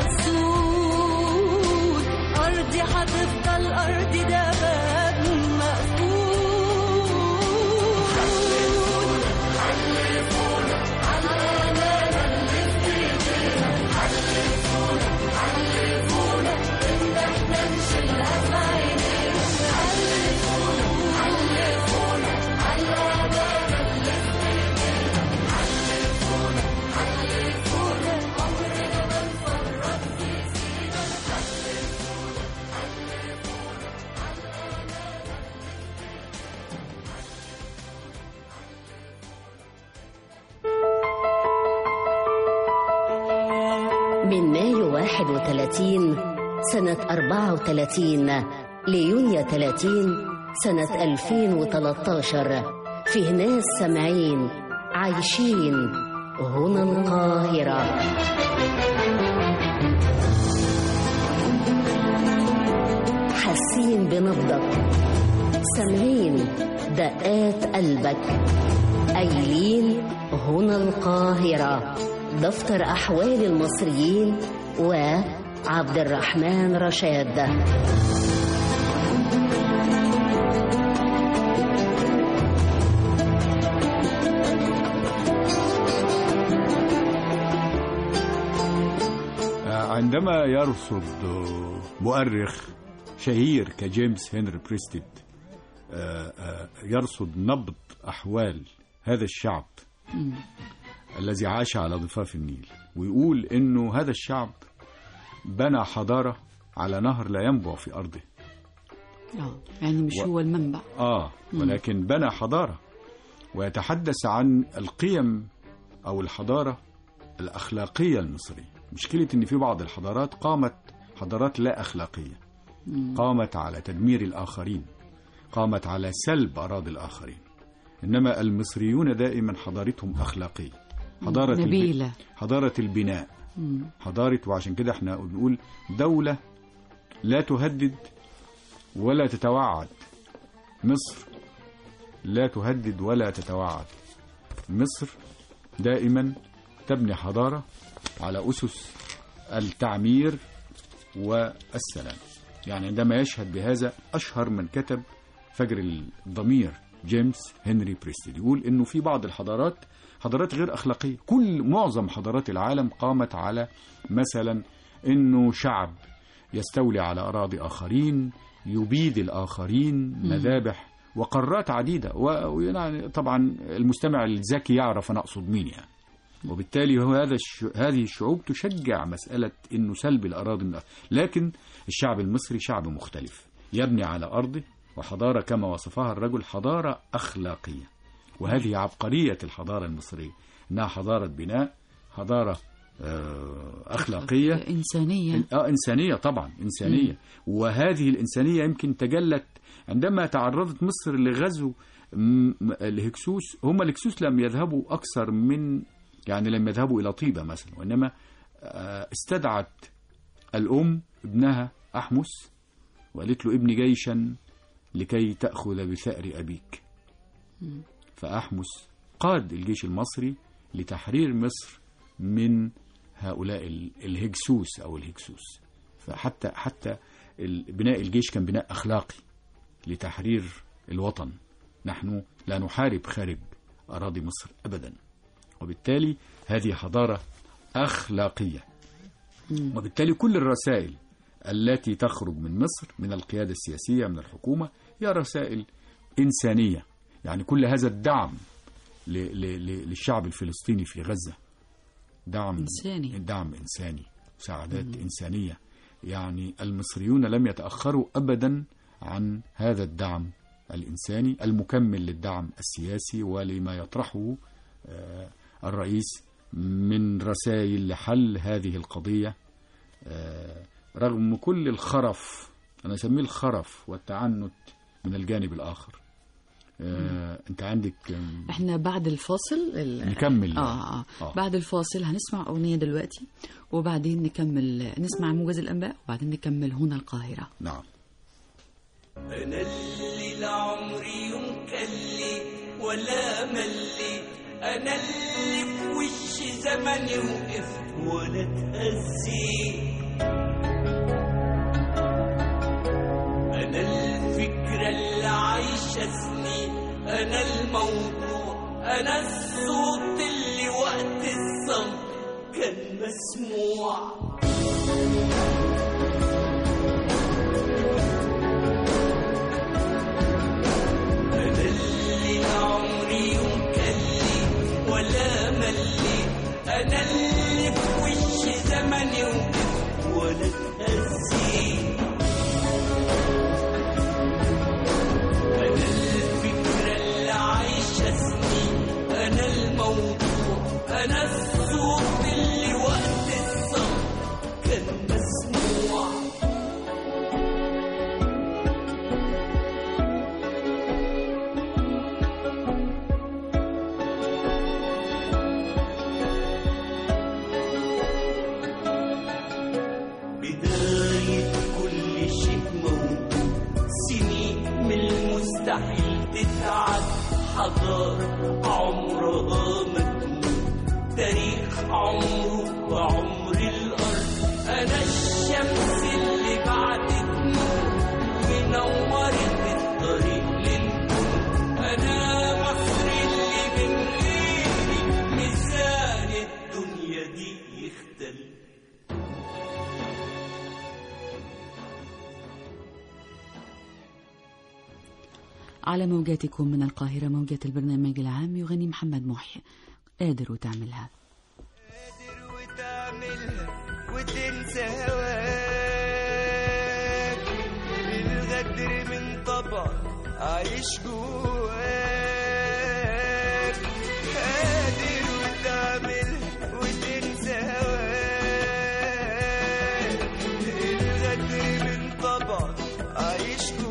وصول، ارضي هتفضل ارضي ده باب مقفول. حلفونا حلفونا على الأمانة اللي في ايدينا، حلفونا حلفونا ان احنا نشيلها في عينينا، حلفونا حلفونا على الأمانة اللي في ايدينا، حلفونا حلفونا عمرنا ما نفرط في سينا، حلفونا حلفونا على الأمانة. من مايو 31 سنة 34 ليونيو 30 سنة 2013 فيه ناس سامعين عايشين هنا القاهرة. حاسين بنبضك، سامعين دقات قلبك، قايلين هنا القاهرة. دفتر أحوال المصريين وعبد الرحمن رشاد. عندما يرصد مؤرخ شهير كجيمس هنري بريستيد يرصد نبض أحوال هذا الشعب الذي عاش على ضفاف النيل، ويقول إنه هذا الشعب بنى حضارة على نهر لا ينبع في أرضه. يعني مش هو المنبع. ولكن بنى حضارة، ويتحدث عن القيم أو الحضارة الأخلاقية المصرية. مشكلة إن في بعض الحضارات قامت حضارات لا أخلاقية، قامت على تدمير الآخرين، قامت على سلب أراضي الآخرين. إنما المصريون دائما حضارتهم أخلاقية، حضارة نبيلة، حضارة البناء، حضارة. وعشان كده احنا بنقول دولة لا تهدد ولا تتوعد. مصر لا تهدد ولا تتوعد. مصر دائما تبني حضارة على أسس التعمير والسلام. يعني عندما يشهد بهذا أشهر من كتب فجر الضمير جيمس هنري بريستيد، يقول إنه في بعض الحضارات حضارات غير أخلاقية. معظم حضارات العالم قامت على مثلا إنه شعب يستولي على أراضي آخرين، يبيد الآخرين، مذابح وقارات عديدة. ويعني طبعا المستمع الذكي يعرف أنا أقصد مين يعني. وبالتالي هذه الشعوب تشجع مسألة إنه سلب الأراضي من لكن الشعب المصري شعب مختلف، يبني على أرضه وحضارة كما وصفها الرجل حضارة أخلاقية. وهذه عبقرية الحضارة المصرية، إنها حضارة بناء، حضارة أخلاقية، إنسانية. إنسانية طبعا، إنسانية. وهذه الإنسانية يمكن تجلت عندما تعرضت مصر لغزو الهكسوس. هم الهكسوس لم يذهبوا أكثر من لم يذهبوا إلى طيبة مثلا، وإنما استدعت الأم ابنها أحمس وقالت له ابني جيشا لكي تأخذ بثأر أبيك. فأحمس قاد الجيش المصري لتحرير مصر من هؤلاء الهكسوس أو الهكسوس. فحتى بناء الجيش كان بناء أخلاقي لتحرير الوطن. نحن لا نحارب خارج أراضي مصر أبدا، وبالتالي هذه حضارة أخلاقية. وبالتالي كل الرسائل التي تخرج من مصر، من القيادة السياسية، من الحكومة، هي رسائل إنسانية. يعني كل هذا الدعم للشعب الفلسطيني في غزة دعم إنساني، مساعدات إنسانية. يعني المصريون لم يتأخروا أبدا عن هذا الدعم الإنساني المكمل للدعم السياسي ولما يطرحه الرئيس من رسائل لحل هذه القضية، رغم كل الخرف، أنا أسميه الخرف والتعنت من الجانب الآخر. أنت عندك إحنا بعد الفاصل نكمل. بعد الفاصل هنسمع أغنية دلوقتي، وبعدين نكمل نسمع موجز الأنباء، وبعدين نكمل هنا القاهرة. نعم. أنا اللي لعمري يوم كلي ولا ملي، أنا اللي في وش زمني وقفت ولا اتهزي، أنا الفكرة اللي عايشة سنين، أنا الموضوع، أنا الصوت اللي وقت الصمت كان مسموع. أنا اللي عمري يوم كلي ولا ملي، أنا اللي في وش زمني وقفت ولا اتهزي، أنا الفكرة اللي عايشة سنين، أنا الموضوع، أنا الصوت اللي وقت الصمت كان مسموع. بداية كل شيء موجود، سنين من المستحيل تتعد، حضارة عمرها ما تموت، تاريخ عمره وعمر الأرض، أنا الشمس اللي بعدت نور ونورت الطريق للكون، أنا مصر اللي من غيري ميزان الدنيا دي يختلف. على موجاتكم من القاهرة، موجات البرنامج العام، يغني محمد محي قادر وتعملها. قادر وتعملها وتنسى هواك، الغدر من طبعك عايش جواك، قادر وتعملها وتنسى هواك، الغدر من طبعك عايش جواك،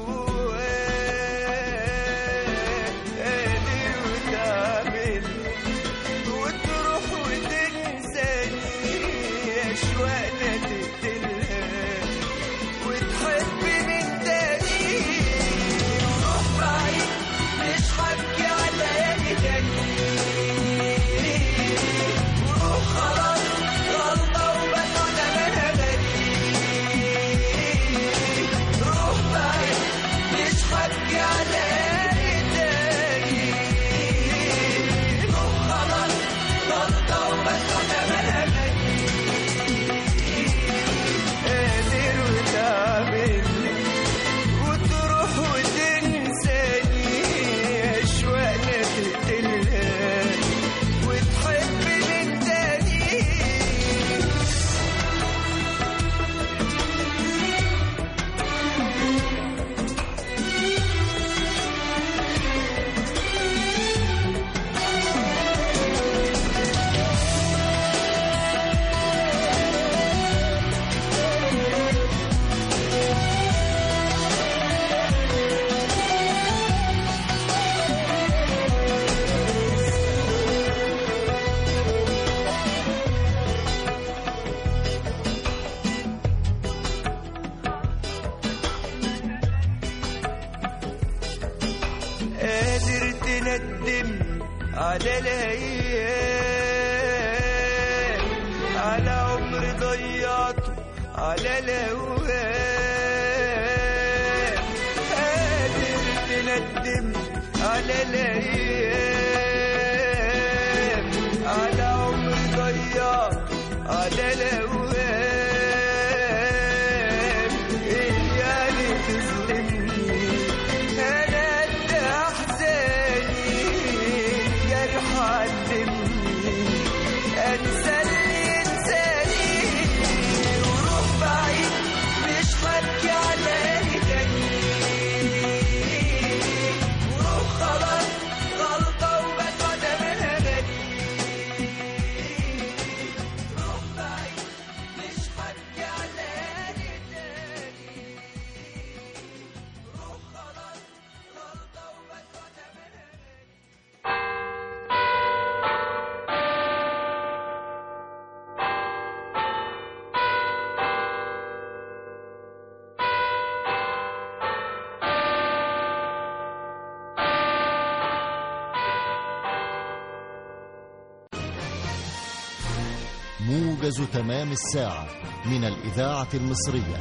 مش تندم على الأيام، على عمر ضيعته على الأوهام. قادر تندم على الأيام، على عمر ضيعته على الأوهام. إيه يعني تظلمني أنا قد أحزاني، جرح علمني أنسى اللي ينساني، وروح بعيد مش هبكي على تاني، وروح خلاص غلطة وبدفع تمنها غالي. روح بعيد مش هبكي على تاني، روح خلاص غلطة وبدفع تمنها غالي. موجز تمام الساعة من الإذاعة المصرية.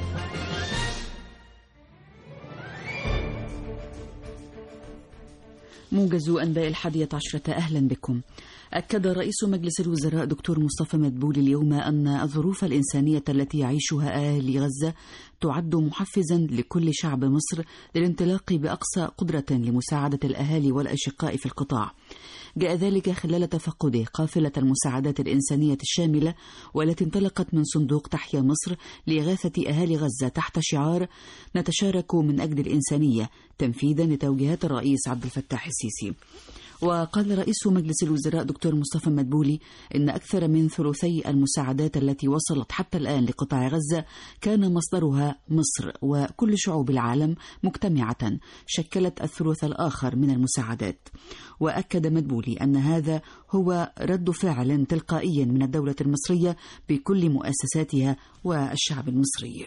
موجز أنباء 11. أهلا بكم. أكد رئيس مجلس الوزراء دكتور مصطفى مدبولي اليوم أن الظروف الإنسانية التي يعيشها أهالي غزة تعد محفزا لكل شعب مصر للانطلاق بأقصى قدرة لمساعدة الأهالي والأشقاء في القطاع. جاء ذلك خلال تفقده قافلة المساعدات الإنسانية الشاملة والتي انطلقت من صندوق تحيا مصر لإغاثة أهالي غزة تحت شعار نتشارك من أجل الإنسانية تنفيذا لتوجيهات الرئيس عبد الفتاح السيسي. وقال رئيس مجلس الوزراء دكتور مصطفى مدبولي إن أكثر من ثلثي المساعدات التي وصلت حتى الآن لقطاع غزة كان مصدرها مصر، وكل شعوب العالم مجتمعة شكلت الثلث الآخر من المساعدات. وأكد مدبولي أن هذا هو رد فعل تلقائي من الدولة المصرية بكل مؤسساتها والشعب المصري.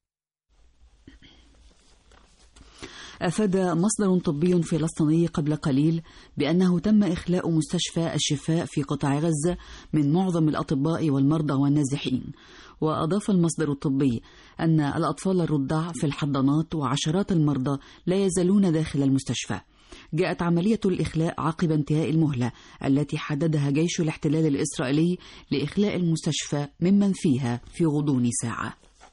أفاد مصدر طبي فلسطيني قبل قليل بأنه تم إخلاء مستشفى الشفاء في قطاع غزة من معظم الأطباء والمرضى والنازحين. وأضاف المصدر الطبي أن الأطفال الرضع في الحضانات وعشرات المرضى لا يزالون داخل المستشفى. جاءت عملية الإخلاء عقب انتهاء المهلة التي حددها جيش الاحتلال الإسرائيلي لإخلاء المستشفى ممن فيها في غضون ساعة.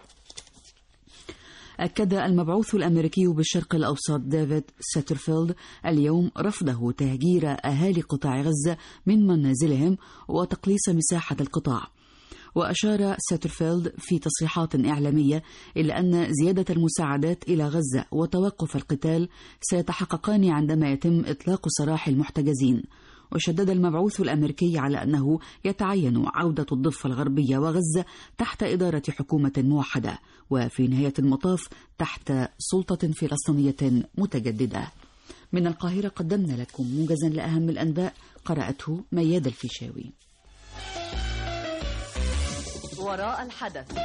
أكد المبعوث الأمريكي بالشرق الأوسط ديفيد ساترفيلد اليوم رفضه تهجير أهالي قطاع غزة من منازلهم وتقليص مساحة القطاع. وأشار ساترفيلد في تصريحات إعلامية إلى أن زيادة المساعدات إلى غزة وتوقف القتال سيتحققان عندما يتم إطلاق سراح المحتجزين. وشدد المبعوث الأمريكي على أنه يتعين عودة الضفة الغربية وغزة تحت إدارة حكومة موحدة، وفي نهاية المطاف تحت سلطة فلسطينية متجددة. من القاهرة قدمنا لكم موجزا لأهم الأنباء، قرأته مياد الفيشاوي. وراء الحدث.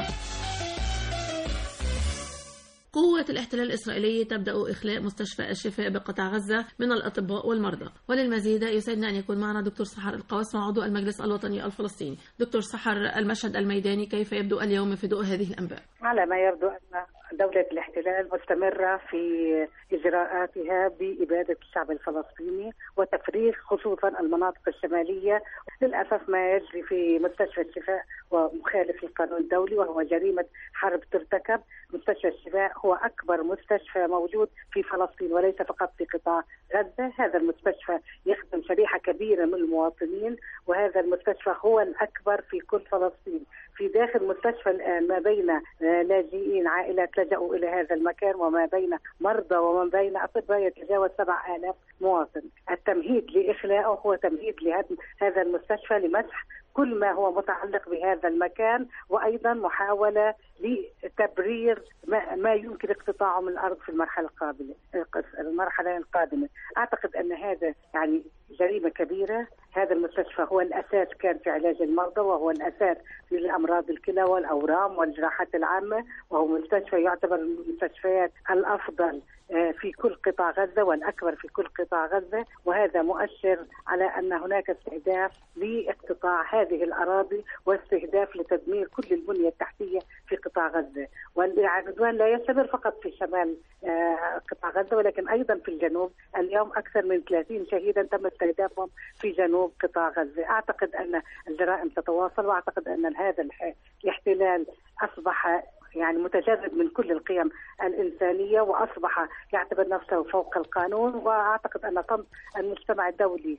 قوة الاحتلال الإسرائيلي تبدأ إخلاء مستشفى الشفاء بقطاع غزة من الأطباء والمرضى. وللمزيد يسعدنا أن يكون معنا دكتور سحر القواسمة عضو المجلس الوطني الفلسطيني. دكتور سحر، المشهد الميداني كيف يبدو اليوم في ضوء هذه الأنباء؟ على ما يبدو أن دولة الاحتلال مستمرة في إجراءاتها بإبادة الشعب الفلسطيني وتفريغ خصوصا المناطق الشمالية. للأسف ما يجري في مستشفى الشفاء ومخالف للقانون الدولي وهو جريمة حرب ترتكب. مستشفى الشفاء هو أكبر مستشفى موجود في فلسطين وليس فقط في قطاع غزة. هذا المستشفى يخدم شريحة كبيرة من المواطنين، وهذا المستشفى هو الأكبر في كل فلسطين. في داخل مستشفى الآن ما بين لاجئين عائلات لجأوا إلى هذا المكان وما بين مرضى وما بين أطباء يتجاوز 7000 مواطن. التمهيد لإخلاءه هو تمهيد لهدم هذا المستشفى لمسح كل ما هو متعلق بهذا المكان، وأيضا محاولة لتبرير ما يمكن اقتطاعه من الأرض في المرحلة القادمة. أعتقد أن هذا يعني جريمة كبيرة. هذا المستشفى هو الأساس كان في علاج المرضى، وهو الأساس في الأمراض الكلى والأورام والجراحات العامة، وهو مستشفى يعتبر من المستشفيات الأفضل في كل قطاع غزة والأكبر في كل قطاع غزة. وهذا مؤشر على أن هناك استهداف لاقتطاع هذه الأراضي واستهداف لتدمير كل البنية التحتية في قطاع غزة. والعدوان لا يستمر فقط في شمال قطاع غزة ولكن أيضا في الجنوب. اليوم أكثر من 30 شهيدا تم استهدافهم في جنوب قطاع غزة. أعتقد أن الجرائم تتواصل، وأعتقد أن هذا الاحتلال أصبح يعني متجرد من كل القيم الإنسانية، وأصبح يعتبر نفسه فوق القانون. وأعتقد أن صمت المجتمع الدولي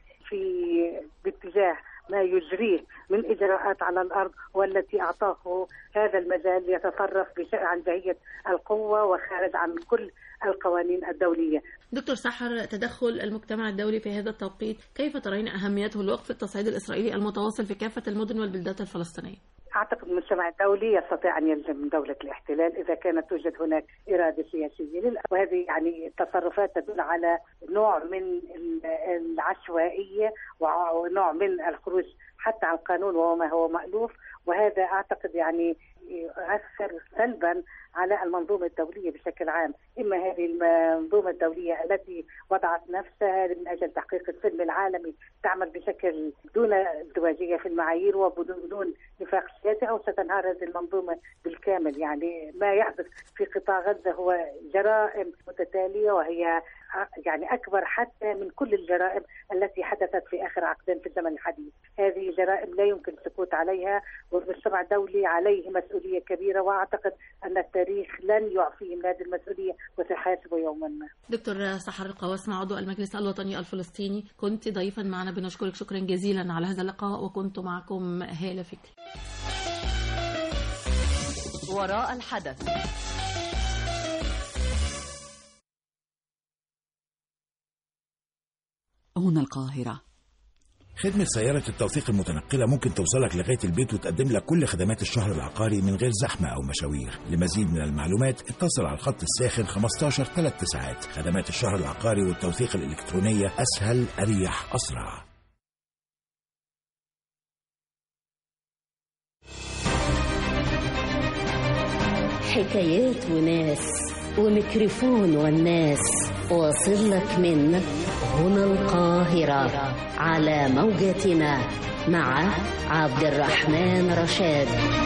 باتجاه ما يجريه من إجراءات على الأرض والتي أعطاه هذا المجال يتصرف عن جهية القوة وخارج عن كل القوانين الدولية. دكتور سحر، تدخل المجتمع الدولي في هذا التوقيت كيف ترين أهميته لوقف التصعيد الإسرائيلي المتواصل في كافة المدن والبلدات الفلسطينية؟ أعتقد المجتمع الدولي يستطيع أن يلزم دولة الاحتلال إذا كانت توجد هناك إرادة سياسية. وهذه يعني التصرفات تدل على نوع من العشوائية ونوع من الخروج حتى عن القانون وهو ما هو مألوف. وهذا أعتقد يعني يؤثر سلبا على المنظومة الدولية بشكل عام. إما هذه المنظومة الدولية التي وضعت نفسها من أجل تحقيق السلم العالمي تعمل بشكل دون ازدواجية في المعايير وبدون نفاق سياسي، أو ستنهار هذه المنظومة بالكامل. يعني ما يحدث في قطاع غزة هو جرائم متتالية، وهي يعني أكبر حتى من كل الجرائم التي حدثت في آخر عقدين في الزمن الحديث. هذه جرائم لا يمكن السكوت عليها، والمجتمع الدولي عليه مسؤولية كبيرة، وأعتقد أن التاريخ لن يعفيه من هذه المسؤولية وسيحاسبه يوما ما. دكتور سحر القواسمة، عضو المجلس الوطني الفلسطيني، كنت ضيفا معنا، بنشكرك شكرا جزيلا على هذا اللقاء، وكنت معكم هالة فكري. وراء الحدث. هنا القاهرة. خدمة سيارة التوثيق المتنقلة ممكن توصلك لغاية البيت وتقدم لك كل خدمات الشهر العقاري من غير زحمة أو مشاوير. لمزيد من المعلومات اتصل على الخط الساخن 15 3 9. خدمات الشهر العقاري والتوثيق الإلكترونية أسهل، أريح، أسرع. حكايات وناس وميكروفون والناس، واصل لك من هنا القاهرة على موجتنا مع عبد الرحمن رشاد.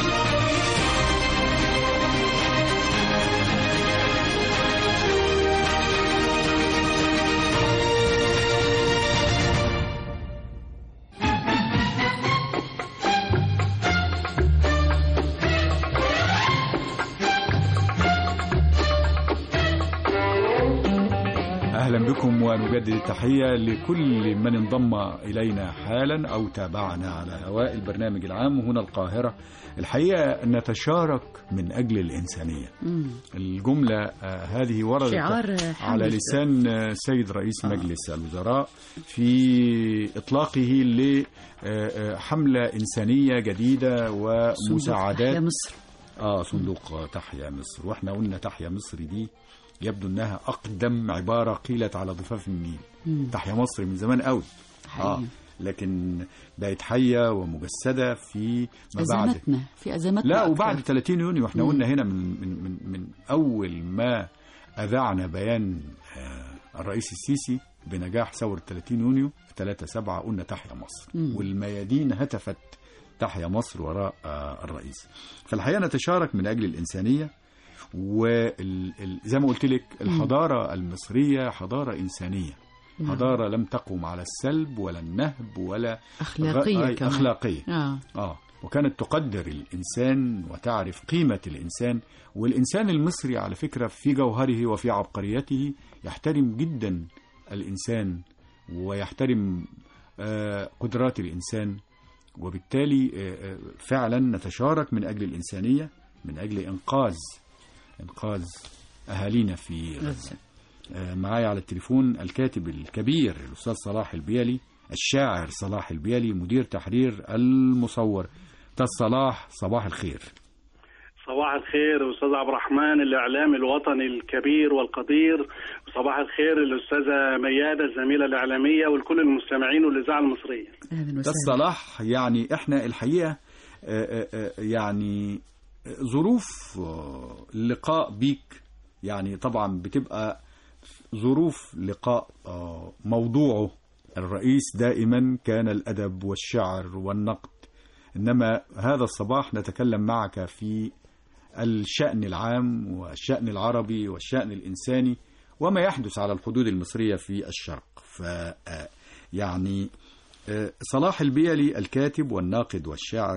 أهلا بكم ونجدد التحية لكل من انضم إلينا حالا أو تابعنا على هواء البرنامج العام هنا القاهرة. الحقيقة نتشارك من أجل الإنسانية. الجملة هذه وردت على لسان سيد رئيس مجلس الوزراء في إطلاقه لحملة إنسانية جديدة ومساعدات مصر. صندوق تحيا مصر. وإحنا قلنا تحيا مصر دي يبدو أنها أقدم عبارة قيلت على ضفاف النيل. تحيا مصر من زمان قوي، لكن بقت حية ومجسدة في ما بعد في أزماتنا لا وبعد 30 يونيو. احنا قلنا هنا من أول ما أذعنا بيان الرئيس السيسي بنجاح ثورة 30 يونيو في 3/7 قلنا تحيا مصر، والميادين هتفت تحيا مصر وراء الرئيس. فالحقيقة نتشارك من أجل الإنسانية. وزي ما قلت لك الحضارة المصرية حضارة إنسانية، حضارة لم تقم على السلب ولا النهب ولا أخلاقية. وكانت تقدر الإنسان وتعرف قيمة الإنسان. والإنسان المصري على فكرة في جوهره وفي عبقريته يحترم جدا الإنسان ويحترم قدرات الإنسان. وبالتالي فعلا نتشارك من أجل الإنسانية، من أجل إنقاذ أهالينا في غزة. معايا على التليفون الكاتب الكبير الأستاذ صلاح البيالي، الشاعر صلاح البيالي، مدير تحرير المصور. أستاذ صلاح، صباح الخير. صباح الخير أستاذ عبد الرحمن الإعلامي الوطني الكبير والقدير، وصباح الخير الأستاذة ميادة الزميلة الإعلامية ولكل المستمعين والإذاعة المصرية. أستاذ صلاح، يعني إحنا الحقيقة يعني ظروف اللقاء بيك يعني طبعا بتبقى ظروف لقاء موضوعه الرئيس دائما كان الأدب والشعر والنقد، إنما هذا الصباح نتكلم معك في الشأن العام والشأن العربي والشأن الإنساني وما يحدث على الحدود المصرية في الشرق. يعني صلاح البيلي الكاتب والناقد والشاعر،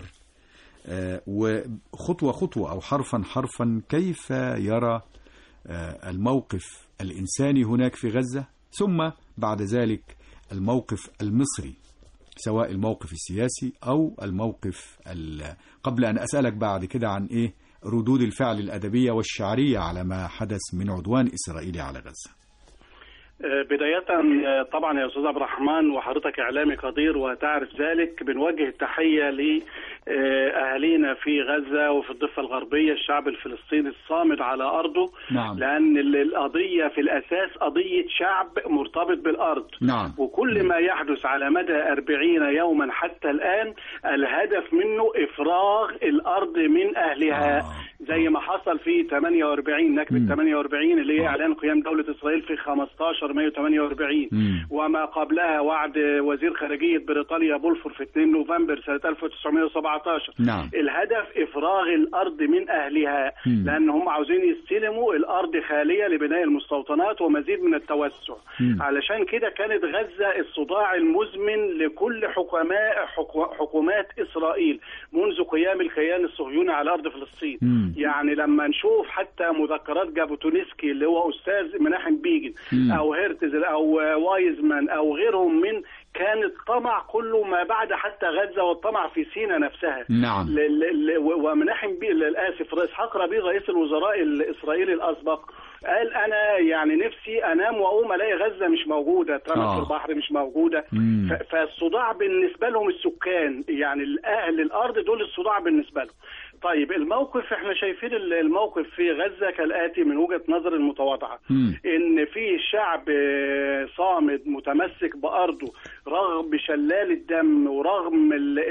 وخطوة خطوة أو حرفا حرفا كيف يرى الموقف الإنساني هناك في غزة، ثم بعد ذلك الموقف المصري، سواء الموقف السياسي أو الموقف قبل أن أسألك بعد كده عن إيه ردود الفعل الأدبية والشعرية على ما حدث من عدوان إسرائيلي على غزة. بداية طبعا يا أستاذ عبد الرحمن وحضرتك إعلامي قدير وتعرف ذلك، بنوجه التحية لأهالينا في غزة وفي الضفة الغربية، الشعب الفلسطيني الصامد على أرضه. نعم. لأن القضية في الأساس قضية شعب مرتبط بالأرض. نعم. وكل ما يحدث على مدى 40 يوما حتى الآن الهدف منه إفراغ الأرض من أهلها. زي ما حصل في 48 نكبة 48 اللي هي إعلان قيام دولة إسرائيل في 15 مايو 48، وما قبلها وعد وزير خارجية بريطانيا بولفور في 2 نوفمبر سنة 1917. نعم. الهدف إفراغ الأرض من أهلها، لأن هم عاوزين يستلموا الأرض خالية لبناء المستوطنات ومزيد من التوسع. علشان كده كانت غزة الصداع المزمن لكل حكومات إسرائيل منذ قيام الكيان الصهيوني على أرض فلسطين. يعني لما نشوف حتى مذكرات جابوتونسكي اللي هو أستاذ مناحم بيجن أو هيرتزل أو وايزمان أو غيرهم من كان الطمع كله ما بعد حتى غزة والطمع في سيناء نفسها. نعم. ومناحم آسف إسحاق ربيع رئيس الوزراء الإسرائيلي الأسبق قال أنا يعني نفسي أنام وأقوم ألاقي غزة مش موجودة، اترمت في البحر مش موجودة. فالصداع بالنسبة لهم السكان، يعني أهل الأرض دول الصداع بالنسبة لهم. طيب الموقف احنا شايفين الموقف في غزة كالآتي من وجهة نظر المتواضعة، ان في شعب صامد متمسك بأرضه رغم شلال الدم ورغم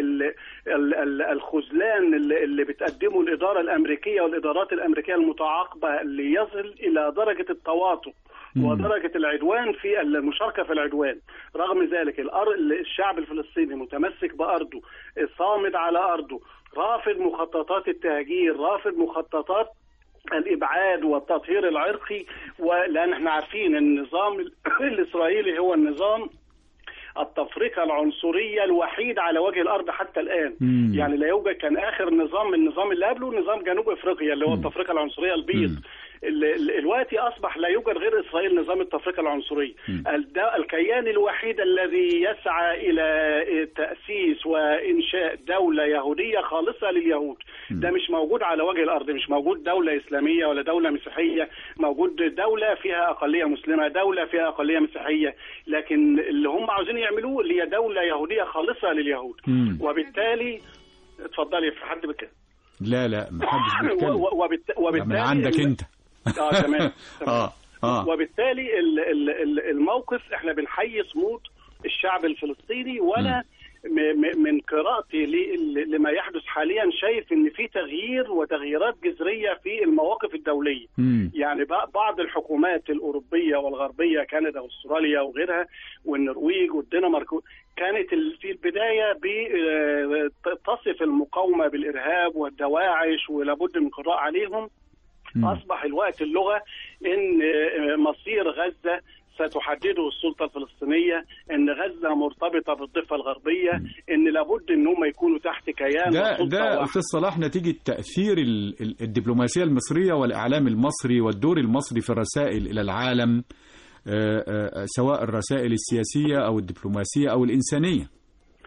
الخذلان اللي بتقدمه الإدارة الأمريكية والإدارات الأمريكية المتعاقبة اللي يصل إلى درجة التواطؤ ودرجة العدوان في المشاركة في العدوان. رغم ذلك الشعب الفلسطيني متمسك بأرضه، صامد على أرضه، رافض مخططات التهجير، رافض مخططات الإبعاد والتطهير العرقي. ولأن احنا عارفين النظام الإسرائيلي هو النظام التفرقة العنصرية الوحيد على وجه الأرض حتى الآن. يعني لا يوجد، كان آخر النظام اللي قبله نظام جنوب أفريقيا اللي هو التفرقة العنصرية البيض. الوقت أصبح لا يوجد غير إسرائيل نظام التفرقة العنصرية. الكيان الوحيد الذي يسعى إلى تأسيس وإنشاء دولة يهودية خالصة لليهود ده مش موجود على وجه الأرض. مش موجود دولة إسلامية ولا دولة مسيحية، موجود دولة فيها أقلية مسلمة، دولة فيها أقلية مسيحية، لكن اللي هم عاوزين يعملوه اللي هي دولة يهودية خالصة لليهود. وبالتالي اتفضلي في حد بكده. لا ما حدش بيتكلم. وبالتالي من عندك انت. تمام. وبالتالي الموقف احنا بنحيي صمود الشعب الفلسطيني، وانا من قراءتي لما يحدث حاليا شايف ان في تغيير وتغييرات جذريه في المواقف الدوليه. يعني بعض الحكومات الاوروبيه والغربيه، كندا واستراليا وغيرها والنرويج والدنمارك، كانت في البدايه تصف المقاومه بالارهاب والدواعش ولابد من قضاء عليهم. أصبح الوقت اللغة إن مصير غزة ستحدده السلطة الفلسطينية، إن غزة مرتبطة بالضفة الغربية، إن لابد إن هم يكونوا تحت كيان ده أستاذ صلاح نتيجة تأثير الدبلوماسية المصرية والإعلام المصري والدور المصري في الرسائل إلى العالم، سواء الرسائل السياسية أو الدبلوماسية أو الإنسانية.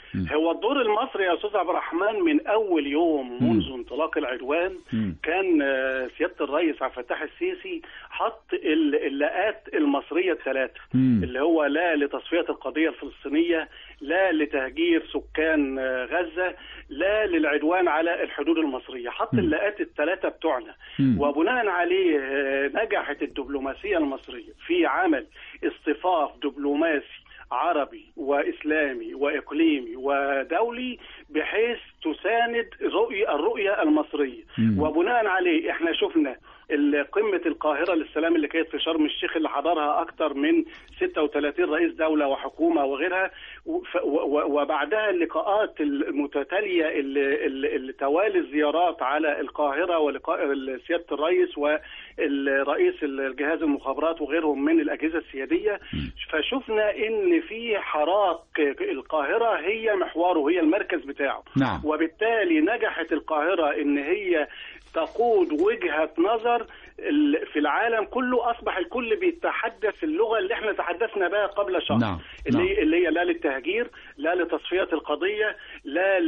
هو الدور المصري يا استاذ عبد الرحمن من اول يوم منذ انطلاق العدوان كان سياده الرئيس عبد الفتاح السيسي حط اللاءات المصريه الثلاثه اللي هو لا لتصفيه القضيه الفلسطينيه، لا لتهجير سكان غزه، لا للعدوان على الحدود المصريه. حط اللاءات الثلاثه بتوعنا، وبناء عليه نجحت الدبلوماسيه المصريه في عمل اصطفاف دبلوماسي عربي وإسلامي وإقليمي ودولي بحيث تساند الرؤية المصرية. وبناء عليه احنا شفنا قمة القاهرة للسلام اللي كانت في شرم الشيخ اللي حضرها أكثر من 36 رئيس دولة وحكومة وغيرها، وبعدها اللقاءات المتتالية اللي توالي الزيارات على القاهرة ولقاء سيادة الرئيس والرئيس الجهاز المخابرات وغيرهم من الأجهزة السيادية. فشفنا إن في حراك القاهرة هي محوره، هي المركز بتاعه. نعم. وبالتالي نجحت القاهرة إن هي تقود وجهة نظر في العالم كله. أصبح الكل بيتحدث اللغة اللي احنا تحدثنا بها قبل شهر. نعم. اللي هي لا للتهجير، لا لتصفية القضية، لا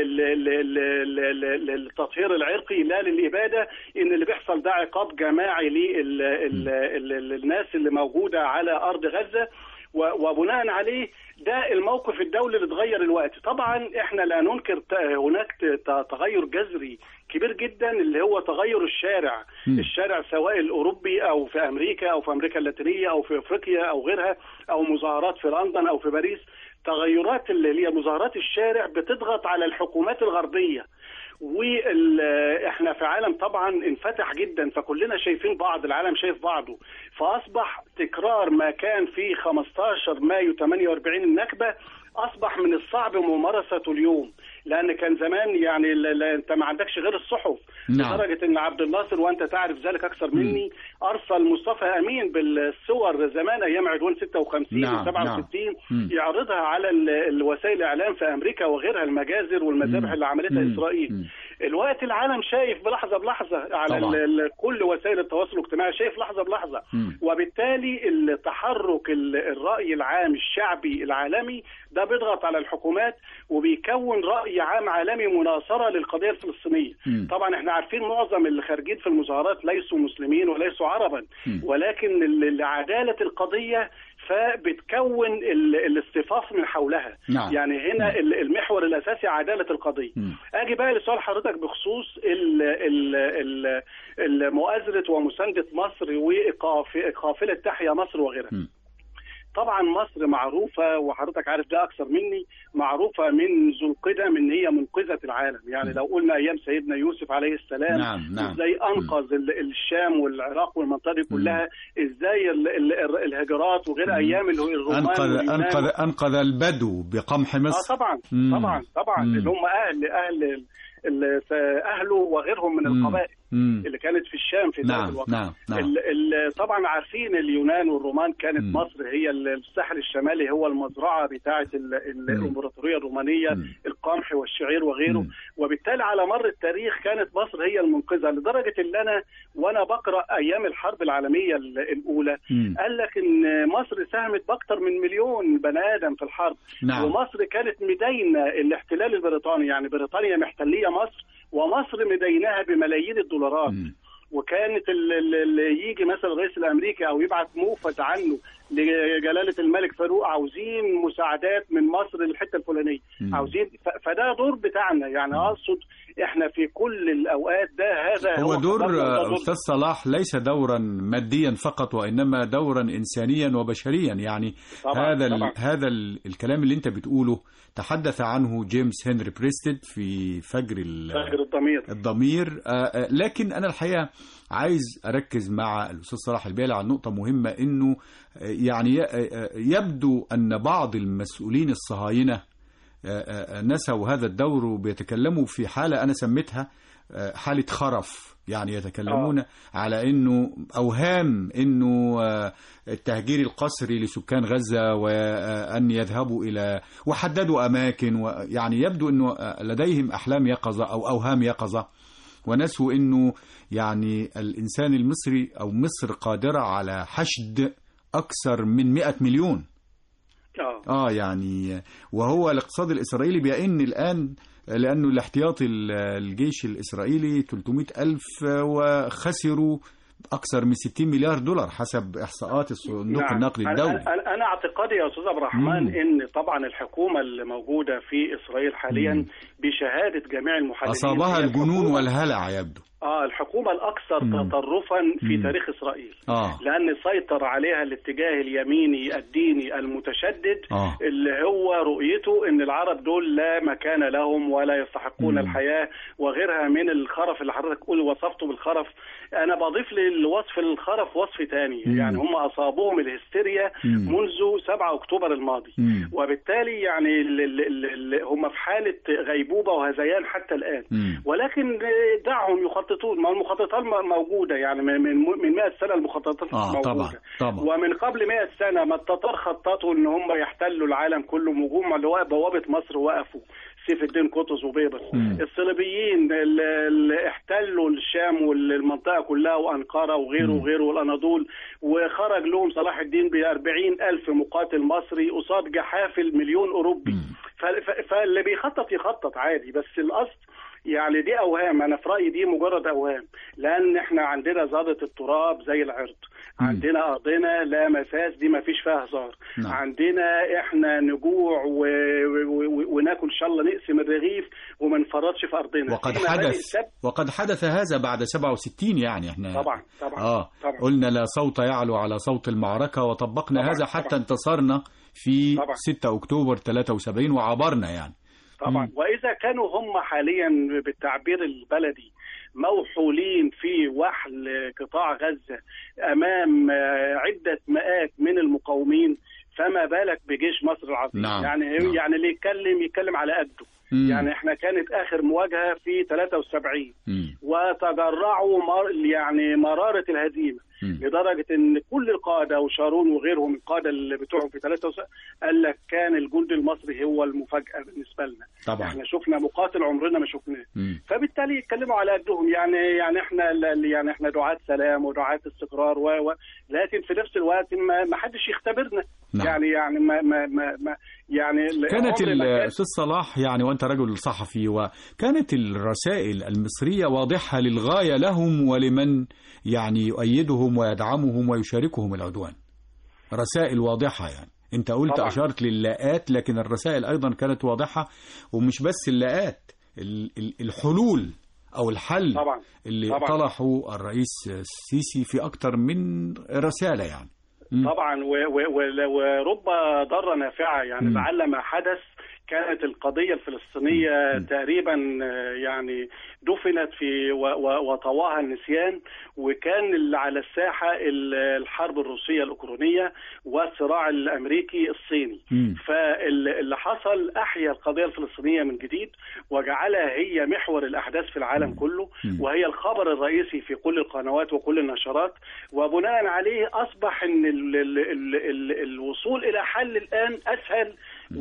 للتطهير العرقي، لا للإبادة. إن اللي بيحصل ده عقاب جماعي للناس اللي موجودة على أرض غزة. وبناء عليه ده الموقف الدولي اللي اتغير الوقت. طبعا احنا لا ننكر هناك تغير جذري كبير جدا اللي هو تغير الشارع. الشارع سواء الأوروبي أو في أمريكا أو في أمريكا اللاتينية أو في أفريقيا أو غيرها، أو مظاهرات في لندن أو في باريس. تغيرات اللي هي مظاهرات الشارع بتضغط على الحكومات الغربية. واحنا في عالم طبعا انفتح جدا، فكلنا شايفين بعض، العالم شايف بعضه. فاصبح تكرار ما كان في 15 مايو 48 النكبة اصبح من الصعب ممارسته اليوم، لان كان زمان يعني انت ما عندكش غير الصحف. نعم. لدرجه ان عبد الناصر وانت تعرف ذلك اكثر مني ارسل مصطفى امين بالصور زمان ايام عدوان 56 نعم. و67 نعم. يعرضها على الوسائل الاعلام في امريكا وغيرها، المجازر والمذابح اللي عملتها اسرائيل. الوقت العالم شايف بلحظه بلحظه على كل وسائل التواصل الاجتماعي، شايف لحظه بلحظه. وبالتالي التحرك الراي العام الشعبي العالمي ده بيضغط على الحكومات وبيكون رأي عام عالمي مناصرة للقضية الفلسطينية. طبعا احنا عارفين معظم اللي خارجين في المظاهرات ليسوا مسلمين وليسوا عربا، ولكن لعدالة القضية فبتكون الاصطفاف من حولها. نعم. يعني هنا المحور الأساسي عدالة القضية. أجي بقى لسؤال حضرتك بخصوص مؤازرة ومساندة مصر وقافلة تحيا مصر وغيرها. طبعا مصر معروفة وحضرتك عارف ده أكثر مني، معروفة منذ القدم إن هي منقذة العالم. يعني لو قلنا أيام سيدنا يوسف عليه السلام، نعم. إزاي أنقذ الشام والعراق والمنطقة دي كلها، إزاي الهجرات وغير أيام الرومان أنقذ البدو بقمح مصر. طبعا اللي هم أهله وغيرهم من القبائل اللي كانت في الشام في ذات الوقت. نعم. طبعا عارفين اليونان والرومان كانت مصر هي الساحل الشمالي هو المزرعة بتاعة الإمبراطورية الرومانية، القمح والشعير وغيره. وبالتالي على مر التاريخ كانت مصر هي المنقذة، لدرجة ان وانا بقرأ ايام الحرب العالمية الاولى قال لك ان مصر ساهمت باكثر من 1,000,000 بني ادم في الحرب. نعم. ومصر كانت مدينة الاحتلال البريطاني، يعني بريطانيا محتلية مصر ومصر مديناها بملايين الدولارات. وكانت اللي يجي مثلا الرئيس الامريكي او يبعث موفد عنه لجلاله الملك فاروق عاوزين مساعدات من مصر للحته الفلانيه، عاوزين فده دور بتاعنا. يعني اقصد احنا في كل الاوقات ده هذا هو دور استاذ صلاح ليس دورا ماديا فقط، وانما دورا انسانيا وبشريا. يعني طبعًا هذا الكلام اللي انت بتقوله تحدث عنه جيمس هنري بريستد في فجر الضمير. لكن أنا الحقيقة عايز أركز مع الأستاذ صلاح البيلي على نقطة مهمة، إنه يعني يبدو أن بعض المسؤولين الصهاينة نسوا هذا الدور وبيتكلموا في حالة أنا سميتها حالة خرف. يعني يتكلمون على انه اوهام انه التهجير القسري لسكان غزة وان يذهبوا الى وحددوا اماكن، ويعني يبدو انه لديهم احلام يقظة او اوهام يقظة، ونسوا انه يعني الانسان المصري او مصر قادرة على حشد اكثر من 100 مليون. يعني وهو الاقتصاد الإسرائيلي بيئن الآن، لأنه الاحتياطي الجيش الإسرائيلي 300,000 وخسروا أكثر من 60 مليار دولار حسب إحصاءات الصندوق النقدي الدولي. أنا اعتقادي يا أستاذ عبد الرحمن إن طبعا الحكومة اللي موجودة في إسرائيل حاليا بشهادة جميع المحللين أصابها الجنون والهلع يبدو. الحكومة الأكثر تطرفا في تاريخ إسرائيل، لأن سيطر عليها الاتجاه اليميني الديني المتشدد اللي هو رؤيته أن العرب دول لا مكان لهم ولا يستحقون الحياة وغيرها من الخرف اللي حضرتك وصفته بالخرف. أنا بضيف للوصف الخرف وصف تاني، يعني هم أصابوهم الهستيريا منذ 7 أكتوبر الماضي، وبالتالي يعني هم في حالة غيبوبة وهذيان حتى الآن، ولكن دعهم يخططون. ما المخططات موجودة، يعني من 100 سنة المخططات موجودة. طبعا. ومن قبل 100 سنة ما التتار خططوا ان هم يحتلوا العالم كله، هجوم على بوابة مصر وقفوا سيف الدين قطز وبيبرس. الصليبيين اللي احتلوا الشام والمنطقة كلها وأنقرة وغيره وغيره والأناضول، وخرج لهم صلاح الدين ب40,000 مقاتل مصري قصاد جحافل مليون أوروبي. فاللي بيخطط يخطط عادي، بس الأصل يعني دي أوهام. أنا في رأيي دي مجرد أوهام، لأن إحنا عندنا زادة التراب زي العرض، عندنا أرضنا لا مساس، دي ما فيش فيها هزار. عندنا إحنا نجوع وناكل إن شاء الله نقسم الرغيف وما نفرطش في أرضنا. وقد حدث هذا بعد 67 يعني إحنا طبعا. قلنا لا صوت يعلو على صوت المعركة، وطبقنا هذا حتى انتصرنا في 6 أكتوبر 73 وعبرنا يعني. طبعا. وإذا كانوا هم حاليا بالتعبير البلدي موحولين في وحل قطاع غزة أمام عدة مئات من المقاومين، فما بالك بجيش مصر العظيم. يعني اللي يتكلم على قده. يعني احنا كانت آخر مواجهة في 73 وتجرعوا يعني مرارة الهزيمة، لدرجة ان كل القادة وشارون وغيرهم القادة اللي بتوعهم في 73 قال لك كان الجند المصري هو المفاجأة بالنسبة لنا. طبعا. احنا شفنا مقاتل عمرنا ما شفناه. فبالتالي يتكلموا على قدهم، يعني احنا دعاة سلام ودعاة استقرار لكن في نفس الوقت ما حدش يختبرنا. يعني كانت أستاذ صلاح يعني وأنت رجل صحفي، وكانت الرسائل المصرية واضحة للغاية لهم ولمن يعني يؤيدهم ويدعمهم ويشاركهم العدوان. رسائل واضحة يعني. أنت قلت طبعا. أشرت للاءات، لكن الرسائل أيضا كانت واضحة، ومش بس اللاءات، الحلول أو الحل طبعا. اللي طرحه الرئيس السيسي في أكثر من رسالة يعني. طبعا. ورب ضارة نافعة يعني. لعل ما حدث كانت القضية الفلسطينية تقريبا يعني دفنت في وطواها النسيان، وكان على الساحة الحرب الروسية الأوكرانية والصراع الأمريكي الصيني. فاللي حصل أحيا القضية الفلسطينية من جديد وجعلها هي محور الأحداث في العالم كله، وهي الخبر الرئيسي في كل القنوات وكل النشرات، وبناء عليه أصبح أن الوصول إلى حل الآن أسهل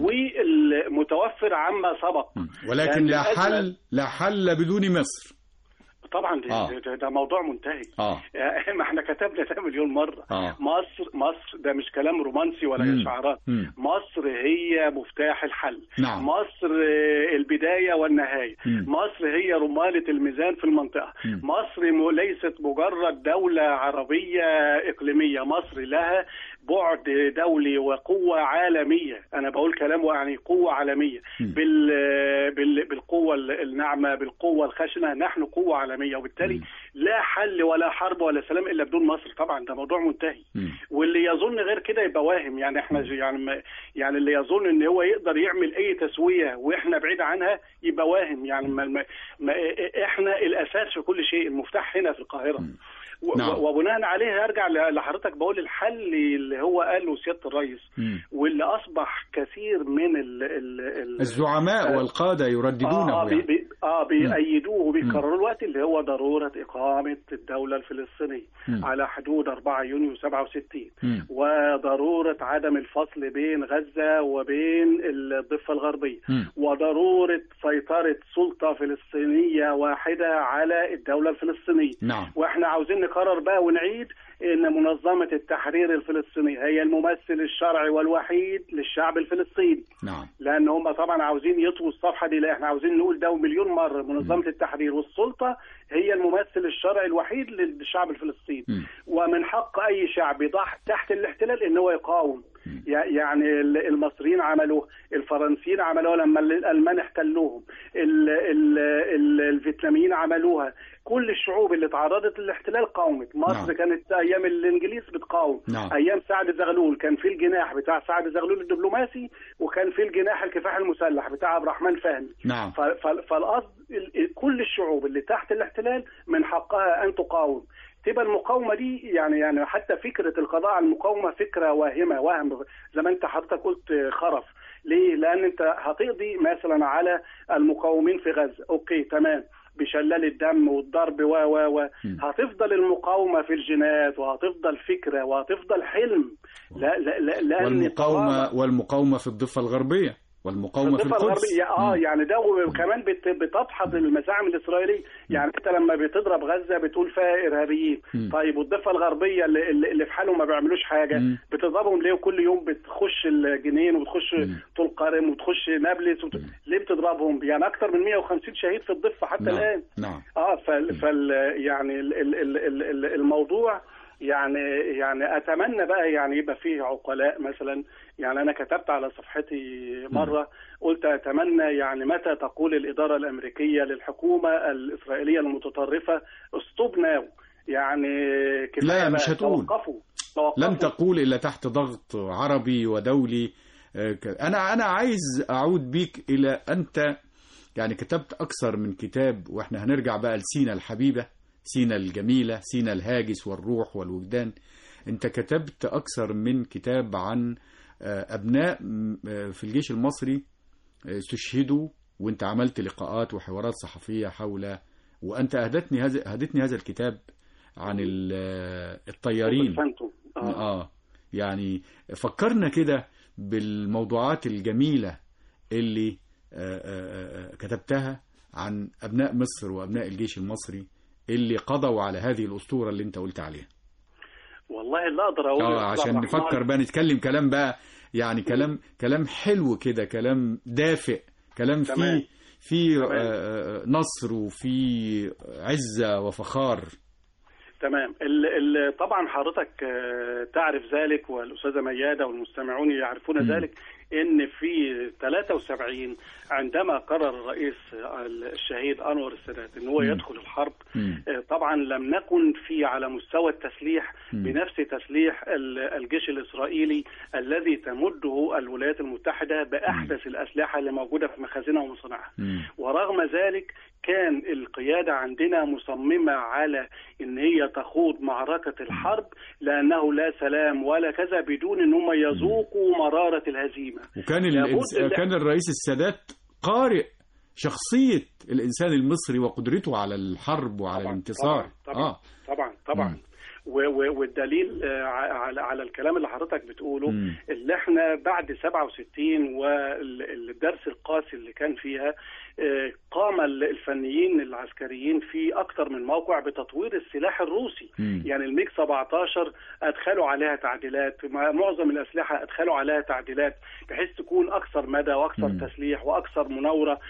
ومتوفر عما سبق. ولكن لا حل بدون مصر. طبعا ده موضوع منتهي. ما احنا كتبنا ده مليون مرة. مصر ده مش كلام رومانسي ولا شعارات. مصر هي مفتاح الحل. مصر البداية والنهاية. مصر هي رمالة الميزان في المنطقة. مصر ليست مجرد دولة عربية إقليمية، مصر لها بعد دولي وقوة عالمية. أنا بقول كلام يعني قوة عالمية بالقوة الناعمة، بالقوة الخشنة. نحن قوة عالمية، وبالتالي لا حل ولا حرب ولا سلام إلا بدون مصر. طبعا ده موضوع منتهي. واللي يظن غير كده يبقى واهم. يعني احنا يعني اللي يظن ان هو يقدر يعمل اي تسوية واحنا بعيد عنها يبقى واهم. يعني احنا الاساس في كل شيء، المفتاح هنا في القاهرة. وبناء عليه هرجع لحضرتك بقول الحل اللي هو قاله سيادة الرئيس، واللي أصبح كثير من الزعماء والقادة يرددونه. بيأيدوه وبيكرروا الوقت اللي هو ضرورة إقامة الدولة الفلسطينية على حدود 4 يونيو 67 وضرورة عدم الفصل بين غزة وبين الضفة الغربية وضرورة سيطرة سلطة فلسطينية واحدة على الدولة الفلسطينية. وإحنا عاوزين نقرر بقى ونعيد إن منظمة التحرير الفلسطينية هي الممثل الشرعي والوحيد للشعب الفلسطيني. لأن هم طبعا عاوزين يطووا الصفحة دي. لا، إحنا عاوزين نقول ده مليون مرة، منظمة التحرير والسلطة هي الممثل الشرعي الوحيد للشعب الفلسطيني. ومن حق أي شعب تحت الاحتلال إن هو يقاوم. يعني المصريين عملوه، الفرنسيين عملوها لما الألمان احتلوهم، الفيتناميين عملوها، كل الشعوب اللي تعرضت للاحتلال قاومت. مصر كانت أيام الإنجليز بتقاوم. أيام سعد زغلول كان في الجناح بتاع سعد زغلول الدبلوماسي، وكان في الجناح الكفاح المسلح بتاع عبد الرحمن فهمي. فالقصد كل الشعوب اللي تحت الاحتلال من حقها أن تقاوم. تبقى المقاومة دي يعني حتى فكرة القضاء على المقاومة فكرة وهم زي ما انت حضرتك قلت خرف. ليه؟ لأن انت هتقضي مثلا على المقاومين في غزة، اوكي تمام، بشلال الدم والضرب هتفضل المقاومة في الجنات، وهتفضل فكرة، وهتفضل حلم. لا والمقاومة في الضفة الغربية، والمقاومة في القدس. يعني ده كمان بتدحض المزاعم الإسرائيلية. يعني انت لما بتضرب غزة بتقول فيها إرهابيين، طيب والضفة الغربية اللي في حالهم ما بيعملوش حاجة بتضربهم ليه؟ وكل يوم بتخش الجنين وبتخش طول قارم وتخش نابلس ليه بتضربهم؟ يعني أكتر من 150 شهيد في الضفة حتى الآن. يعني الموضوع يعني أتمنى بقى يعني يبقى فيه عقلاء مثلا. يعني أنا كتبت على صفحتي مرة قلت أتمنى يعني متى تقول الإدارة الأمريكية للحكومة الإسرائيلية المتطرفة stop now، يعني كفاية. لا، مش هتقول، لن تقول إلا تحت ضغط عربي ودولي. أنا عايز أعود بيك إلى أنت يعني كتبت أكثر من كتاب، وإحنا هنرجع بقى لسينا الحبيبة، سينا الجميلة، سينا الهاجس والروح والوجدان. انت كتبت اكثر من كتاب عن ابناء في الجيش المصري استشهدوا، وانت عملت لقاءات وحوارات صحفية حول، وانت اهدتني هذا الكتاب عن الطيارين. يعني فكرنا كده بالموضوعات الجميلة اللي كتبتها عن ابناء مصر وابناء الجيش المصري اللي قضوا على هذه الأسطورة اللي انت قلت عليها. والله لا اقدر اقول عشان نفكر بقى، نتكلم كلام بقى يعني كلام حلو كده، كلام دافئ، كلام فيه نصر وفيه عزة وفخار. تمام. طبعا حضرتك تعرف ذلك، والأستاذة ميادة والمستمعون يعرفون ذلك، ان في 73 عندما قرر الرئيس الشهيد أنور السادات ان هو يدخل الحرب، طبعا لم نكن على مستوى التسليح بنفس تسليح الجيش الإسرائيلي الذي تمده الولايات المتحدة بأحدث الأسلحة اللي موجودة في مخازنها ومصانعها. ورغم ذلك كان القيادة عندنا مصممة على ان هي تخوض معركة الحرب، لأنه لا سلام ولا كذا بدون ان هم يذوقوا مرارة الهزيمة. وكان الرئيس السادات قارئ شخصية الإنسان المصري وقدرته على الحرب وعلى الانتصار. طبعا. والدليل على الكلام اللي حضرتك بتقوله، اللي احنا بعد 67 والدرس القاسي اللي كان فيها، قام الفنيين العسكريين في أكثر من موقع بتطوير السلاح الروسي. يعني الميج 17 أدخلوا عليها تعديلات، معظم الأسلحة أدخلوا عليها تعديلات بحيث تكون أكثر مدى وأكثر تسليح وأكثر مناورة.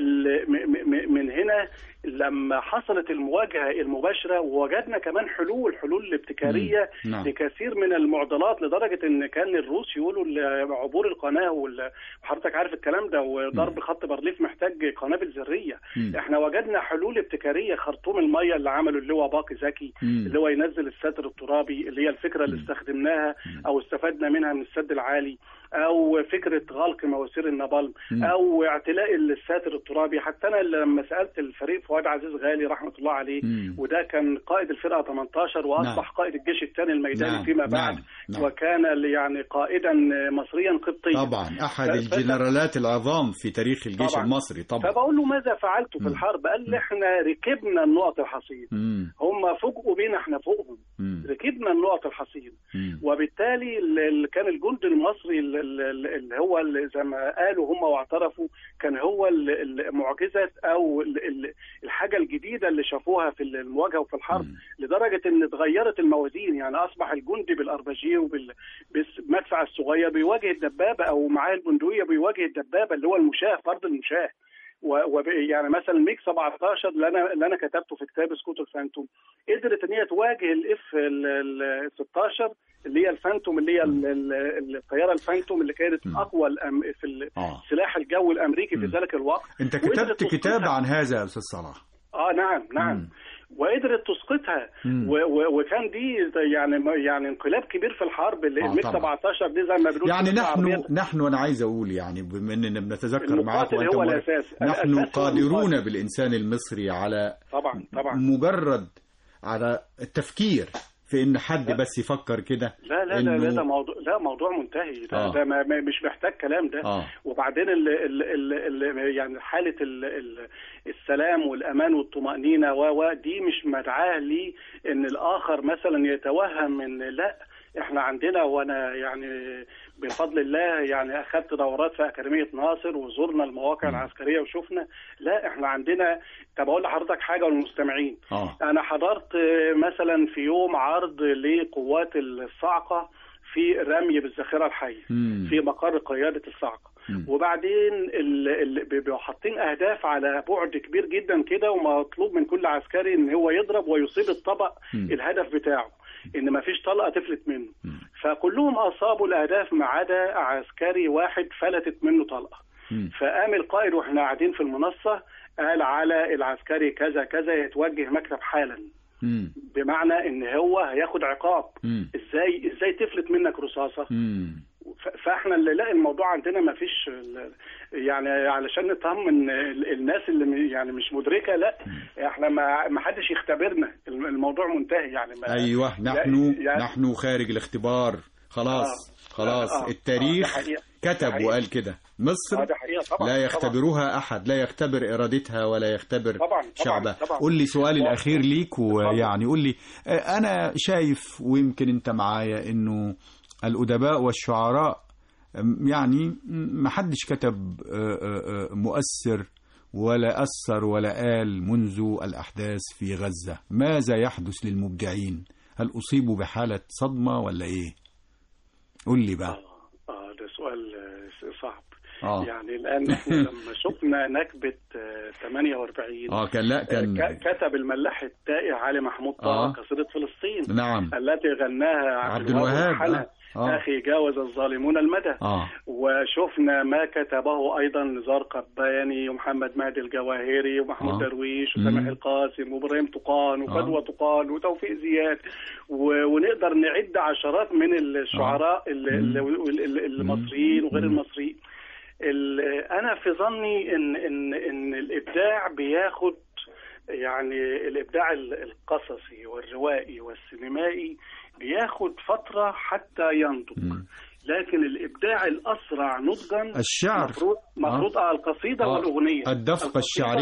من هنا لما حصلت المواجهة المباشرة ووجدنا كمان حلول ابتكارية لكثير من المعضلات، لدرجة ان كان الروس يقولوا عبور القناة، وحضرتك عارف الكلام ده، وضرب خط بارليف محتاج قنابل ذرية. احنا وجدنا حلول ابتكارية، خرطوم المية اللي عمله اللواء باقي زكي، اللي هو ينزل الستر الترابي، اللي هي الفكرة اللي استخدمناها او استفدنا منها من السد العالي. او فكره غلق مواسير النابالم او اعتلاء الساتر الترابي. حتى انا لما سالت الفريق فؤاد عزيز غالي رحمه الله عليه، وده كان قائد الفرقه 18 واصبح قائد الجيش الثاني الميداني فيما بعد، وكان يعني قائدا مصريا قبطيا طبعا، احد الجنرالات العظام في تاريخ الجيش طبعا. المصري طبعا. فبقول له ماذا فعلت في الحرب؟ قال لي احنا ركبنا النقط الحصين، هم فوجئوا بينا احنا فوقهم، ركبنا النقط الحصين، وبالتالي كان الجند المصري اللي هو زي ما قالوا هم واعترفوا كان هو المعجزه او الحاجه الجديده اللي شافوها في المواجهه وفي الحرب، لدرجه ان اتغيرت الموازين. يعني اصبح الجندي بالاربجيه وبالمدفع الصغير بيواجه الدبابه، او معاه البندقيه بيواجه الدبابه اللي هو المشاه، فرد المشاه. يعني مثلا ميج 17 اللي انا كتبته في كتاب سكوت الفانتوم، قدرت ان هي تواجه الاف 16 اللي هي الفانتوم، اللي هي الطياره الفانتوم اللي كانت اقوى في السلاح الجوي الامريكي في ذلك الوقت. انت كتبت كتاب عن هذا يا استاذ صلاح؟ نعم. وقدرت تسقطها، وكان دي يعني انقلاب كبير في الحرب. الميج 17 دي زي ما بنقول يعني نحن انا عايز اقول يعني بما اننا بنتذكر معاك هو الاساس، نحن قادرون بالانسان المصري على طبعا مجرد على التفكير في ان حد بس يفكر كده. لا ده موضوع منتهي، ده مش محتاج كلام ده. وبعدين يعني حاله السلام والامان والطمانينه دي مش مدعاه لي ان الاخر مثلا يتوهم ان لا احنا عندنا. وانا يعني بفضل الله يعني اخذت دورات في اكاديميه ناصر وزرنا المواقع العسكريه وشفنا، لا احنا عندنا. طب اقول لحضرتك حاجه والمستمعين، انا حضرت مثلا في يوم عرض لقوات الصاعقه في رمي بالذخيره الحيه في مقر قياده الصاعقه، وبعدين بيبقوا حاطين اهداف على بعد كبير جدا كده، ومطلوب من كل عسكري ان هو يضرب ويصيب الطبق الهدف بتاعه، ان ما فيش طلقه تفلت منه. فكلهم اصابوا الاهداف ما عدا عسكري واحد فلتت منه طلقه. فقام القائد واحنا قاعدين في المنصه قال على العسكري كذا كذا يتوجه مكتب حالا، بمعنى ان هو هياخد عقاب. ازاي تفلت منك رصاصه؟ فاحنا اللي لا الموضوع عندنا ما فيش يعني علشان نطمن الناس اللي يعني مش مدركه، لا احنا ما حدش يختبرنا، الموضوع منتهي يعني. ايوه نحن خارج الاختبار خلاص. التاريخ كتب وقال كده مصر لا يختبرها احد، لا يختبر ارادتها ولا يختبر شعبها. قول لي سؤالي الاخير ليك، ويعني قول لي انا شايف ويمكن انت معايا انه الأدباء والشعراء يعني ما حدش كتب مؤثر ولا أثر ولا قال منذ الأحداث في غزة. ماذا يحدث للمبدعين؟ هل أصيبوا بحالة صدمة ولا إيه؟ قول لي بقى. ده سؤال صعب. يعني الآن احنا لما شفنا نكبة 48 كان كتب الملاح التائه علي محمود طه قصيدة فلسطين التي غناها عبد الوهاب أخي جاوز الظالمون المدى. وشفنا ما كتبه أيضا نزار قباني ومحمد مهدي الجواهري ومحمود درويش وسامح القاسم وإبراهيم طقان وفدوى طقان وتوفيق زياد، ونقدر نعد عشرات من الشعراء المصريين وغير المصريين. أنا في ظني إن الإبداع بياخد يعني الإبداع القصصي والروائي والسينمائي بياخد فترة حتى ينضج، لكن الإبداع الأسرع نضجا الشعر مفروض القصيدة والأغنية، الدفقة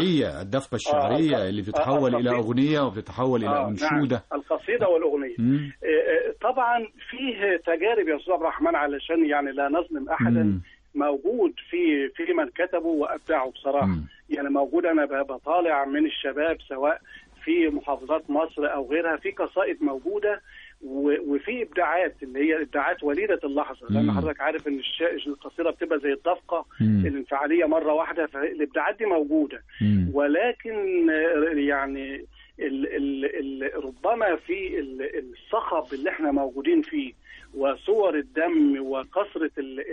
الشعرية اللي بتتحول إلى أغنية وبتتحول إلى أنشودة. القصيدة والأغنية. طبعا فيه تجارب يا أستاذ عبد الرحمن علشان يعني لا نظلم أحدا، موجود في من كتبوا وأبدعوا بصراحة. يعني موجود، أنا بطالع من الشباب سواء في محافظات مصر أو غيرها في قصائد موجودة، وفي إبداعات اللي هي إبداعات وليدة اللحظة، لأن حضرتك عارف إن القصيدة بتبقى زي الدفقة الانفعالية مرة واحدة، فالإبداعات دي موجودة. ولكن يعني ربما في الصخب اللي احنا موجودين فيه وصور الدم وكثرة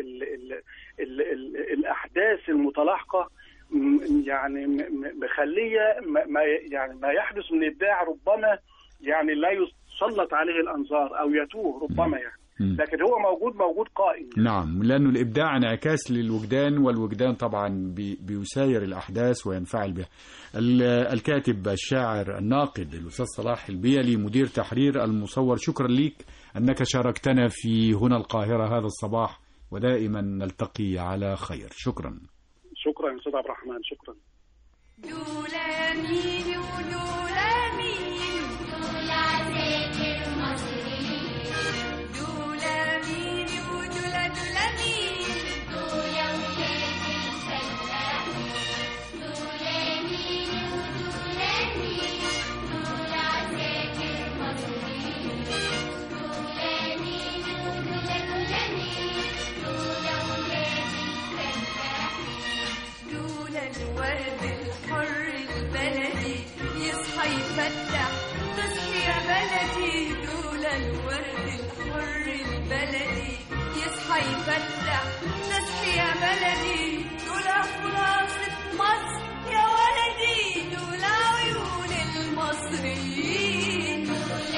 الأحداث المتلاحقة يعني مخلية ما يحدث من إبداع ربما يعني لا يسلط عليه الأنظار أو يتوه ربما يعني. لكن هو موجود قائم. نعم، لأنه الإبداع انعكاس للوجدان، والوجدان طبعا بيساير الأحداث وينفعل بها. الكاتب الشاعر الناقد الأستاذ صلاح البيلي، مدير تحرير المصور، شكرا ليك أنك شاركتنا في هنا القاهرة هذا الصباح، ودائما نلتقي على خير. شكرا. شكرا أستاذ عبد الرحمن، شكرا. دولا مين ودولا مين دولا ذاكر مصري دولا مين ودولا دولا مين دولا ولاد الفلاحين دولا مين ودولا مين دولا ذاكر مصري دولا مين ودولا دولا مين دولا ولاد الفلاحين دولا الورد الحر البلدي يصحى يفتح تصحي يا بلدي دولا الورد الحر البلدي يصحى يفتح تصحي يا بلدي دولا خلاصة مصر يا ولدي دولا عيون المصريين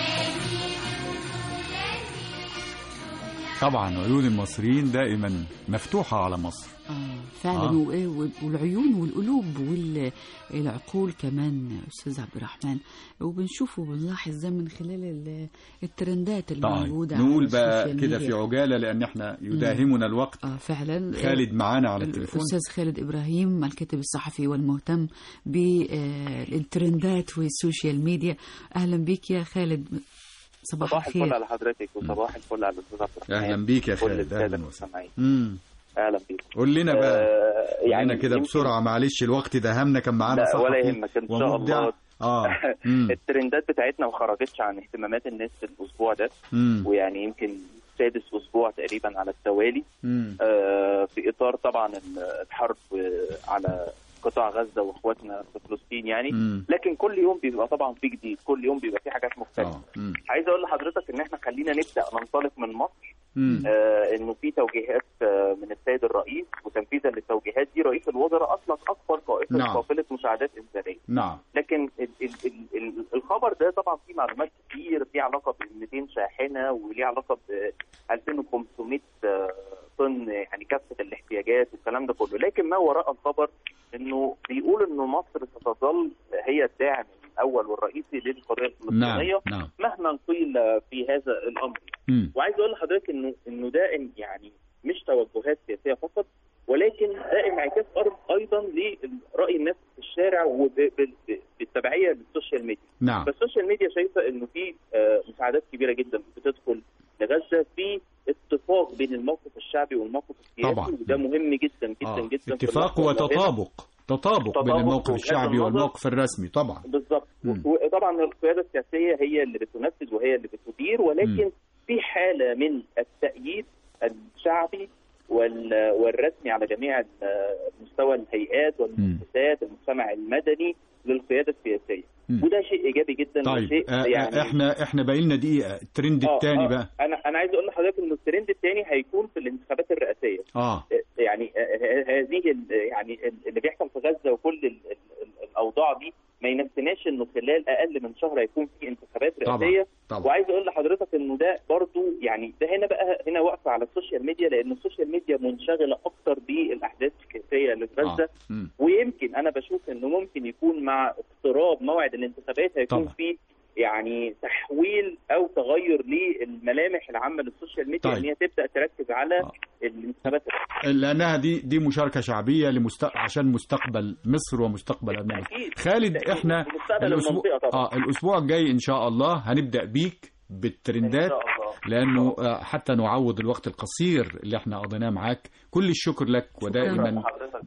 طبعا عيون المصريين دائما مفتوحة على مصر. فعلا. والعيون والقلوب والعقول كمان أستاذ عبد الرحمن، وبنشوفه وبنلاحظ ده من خلال الترندات اللي موجودة. نقول بقى كده في عجالة لأن احنا يداهمنا الوقت. فعلا. خالد معانا على التليفون، الأستاذ خالد إبراهيم، الكاتب الصحفي والمهتم بالترندات والسوشيال ميديا. أهلا بيك يا خالد. صباح الفل على حضرتك، وصباح الفل على الأستاذ عبد الرحمن. أهلا بيك يا خالد. أهلا وسهلا. اهلا بيك. قول لنا بقى يعني كده بسرعه، معلش الوقت دهمنا، كان معانا صحفي ولا يهمك ان شاء الله. الترندات بتاعتنا ما خرجتش عن اهتمامات الناس في الاسبوع ده، ويعني يمكن سادس اسبوع تقريبا على التوالي، في اطار طبعا الحرب على قطاع غزة واخواتنا في فلسطين يعني. لكن كل يوم بيبقى طبعا في جديد، كل يوم بيبقى في حاجات مختلفة. عايز اقول لحضرتك ان احنا خلينا نبدأ ننطلق من مصر. انه في توجيهات من السيد الرئيس، وتنفيذا للتوجيهات دي رئيس الوزراء اطلق اكبر قافلة مساعدات انسانية. لكن الخبر ده طبعا فيه معلومات كتير، فيه علاقة ب 200 شاحنة، وليه علاقة ب 2500 طن، يعني كافة الاحتياجات والكلام ده كله. لكن ما وراء الخبر انه بيقول انه مصر ستظل هي الداعم الاول والرئيسي للقضيه الفلسطينيه مهما قيل في هذا الامر. وعايز اقول لحضرتك انه ده يعني مش توجهات سياسيه فقط، ولكن ده انعكاس ايضا لراي الناس في الشارع وبالتبعيه للسوشيال ميديا. فالسوشيال ميديا شايفه انه في مساعدات كبيره جدا بتدخل لغزه، في اتفاق بين الموقف الشعبي والموقف السياسي، وده مهم جدا جدا جدا. اتفاق وتطابق بين الموقف الشعبي والموقف الرسمي طبعا. بالظبط. وطبعا القياده السياسيه هي اللي بتنفذ وهي اللي بتدير، ولكن في حاله من التأييد الشعبي والرسمي على جميع مستوى الهيئات والمؤسسات المجتمع المدني للقياده السياسيه، وده شيء ايجابي جدا. طيب يعني احنا باقي لنا دقيقه. الترند الثاني بقى، انا عايز اقول لحضرتك انه الترند الثاني هيكون في الانتخابات الرئاسيه. يعني هذه يعني اللي بيحصل في غزه وكل الاوضاع دي ما ينسيناش انه خلال اقل من شهر هيكون في انتخابات رئاسيه. طبعا. وعايز اقول لحضرتك انه ده برضو يعني ده هنا واقفه على السوشيال ميديا، لان السوشيال ميديا منشغله اكتر بالاحداث السياسيه اللي في غزه. ويمكن انا بشوف انه ممكن يكون مع اقتراب موعد الانتخابات هيكون في يعني تحويل او تغير للملامح العامه للسوشيال ميديا. ان هي تبدا تركز على الانتخابات، لانها دي مشاركه شعبيه عشان مستقبل مصر ومستقبل المملكه. خالد، احنا الاسبوع الجاي ان شاء الله هنبدا بيك بالترندات، لانه حتى نعوض الوقت القصير اللي احنا قضيناه معاك. كل الشكر لك، ودائما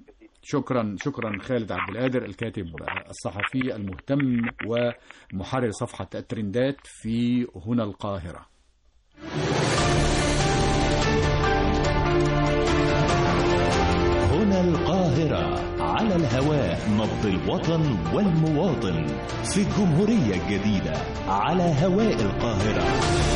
شكرا خالد عبد القادر، الكاتب الصحفي المهتم ومحرر صفحة الترندات في هنا القاهرة. هنا القاهرة، على الهواء، نبض الوطن والمواطن في الجمهورية الجديدة، على هواء القاهرة.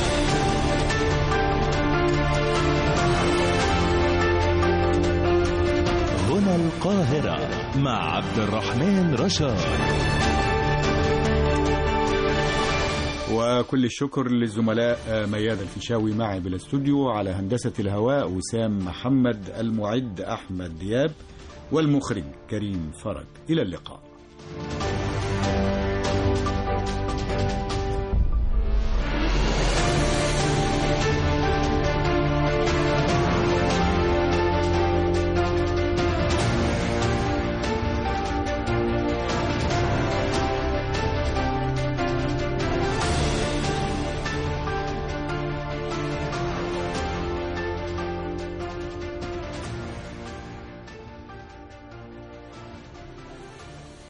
هنا القاهرة مع عبد الرحمن رشاد. وكل الشكر للزملاء مياد الفيشاوي معي بالاستوديو، على هندسة الهواء وسام محمد، المعد أحمد دياب، والمخرج كريم فرج. إلى اللقاء.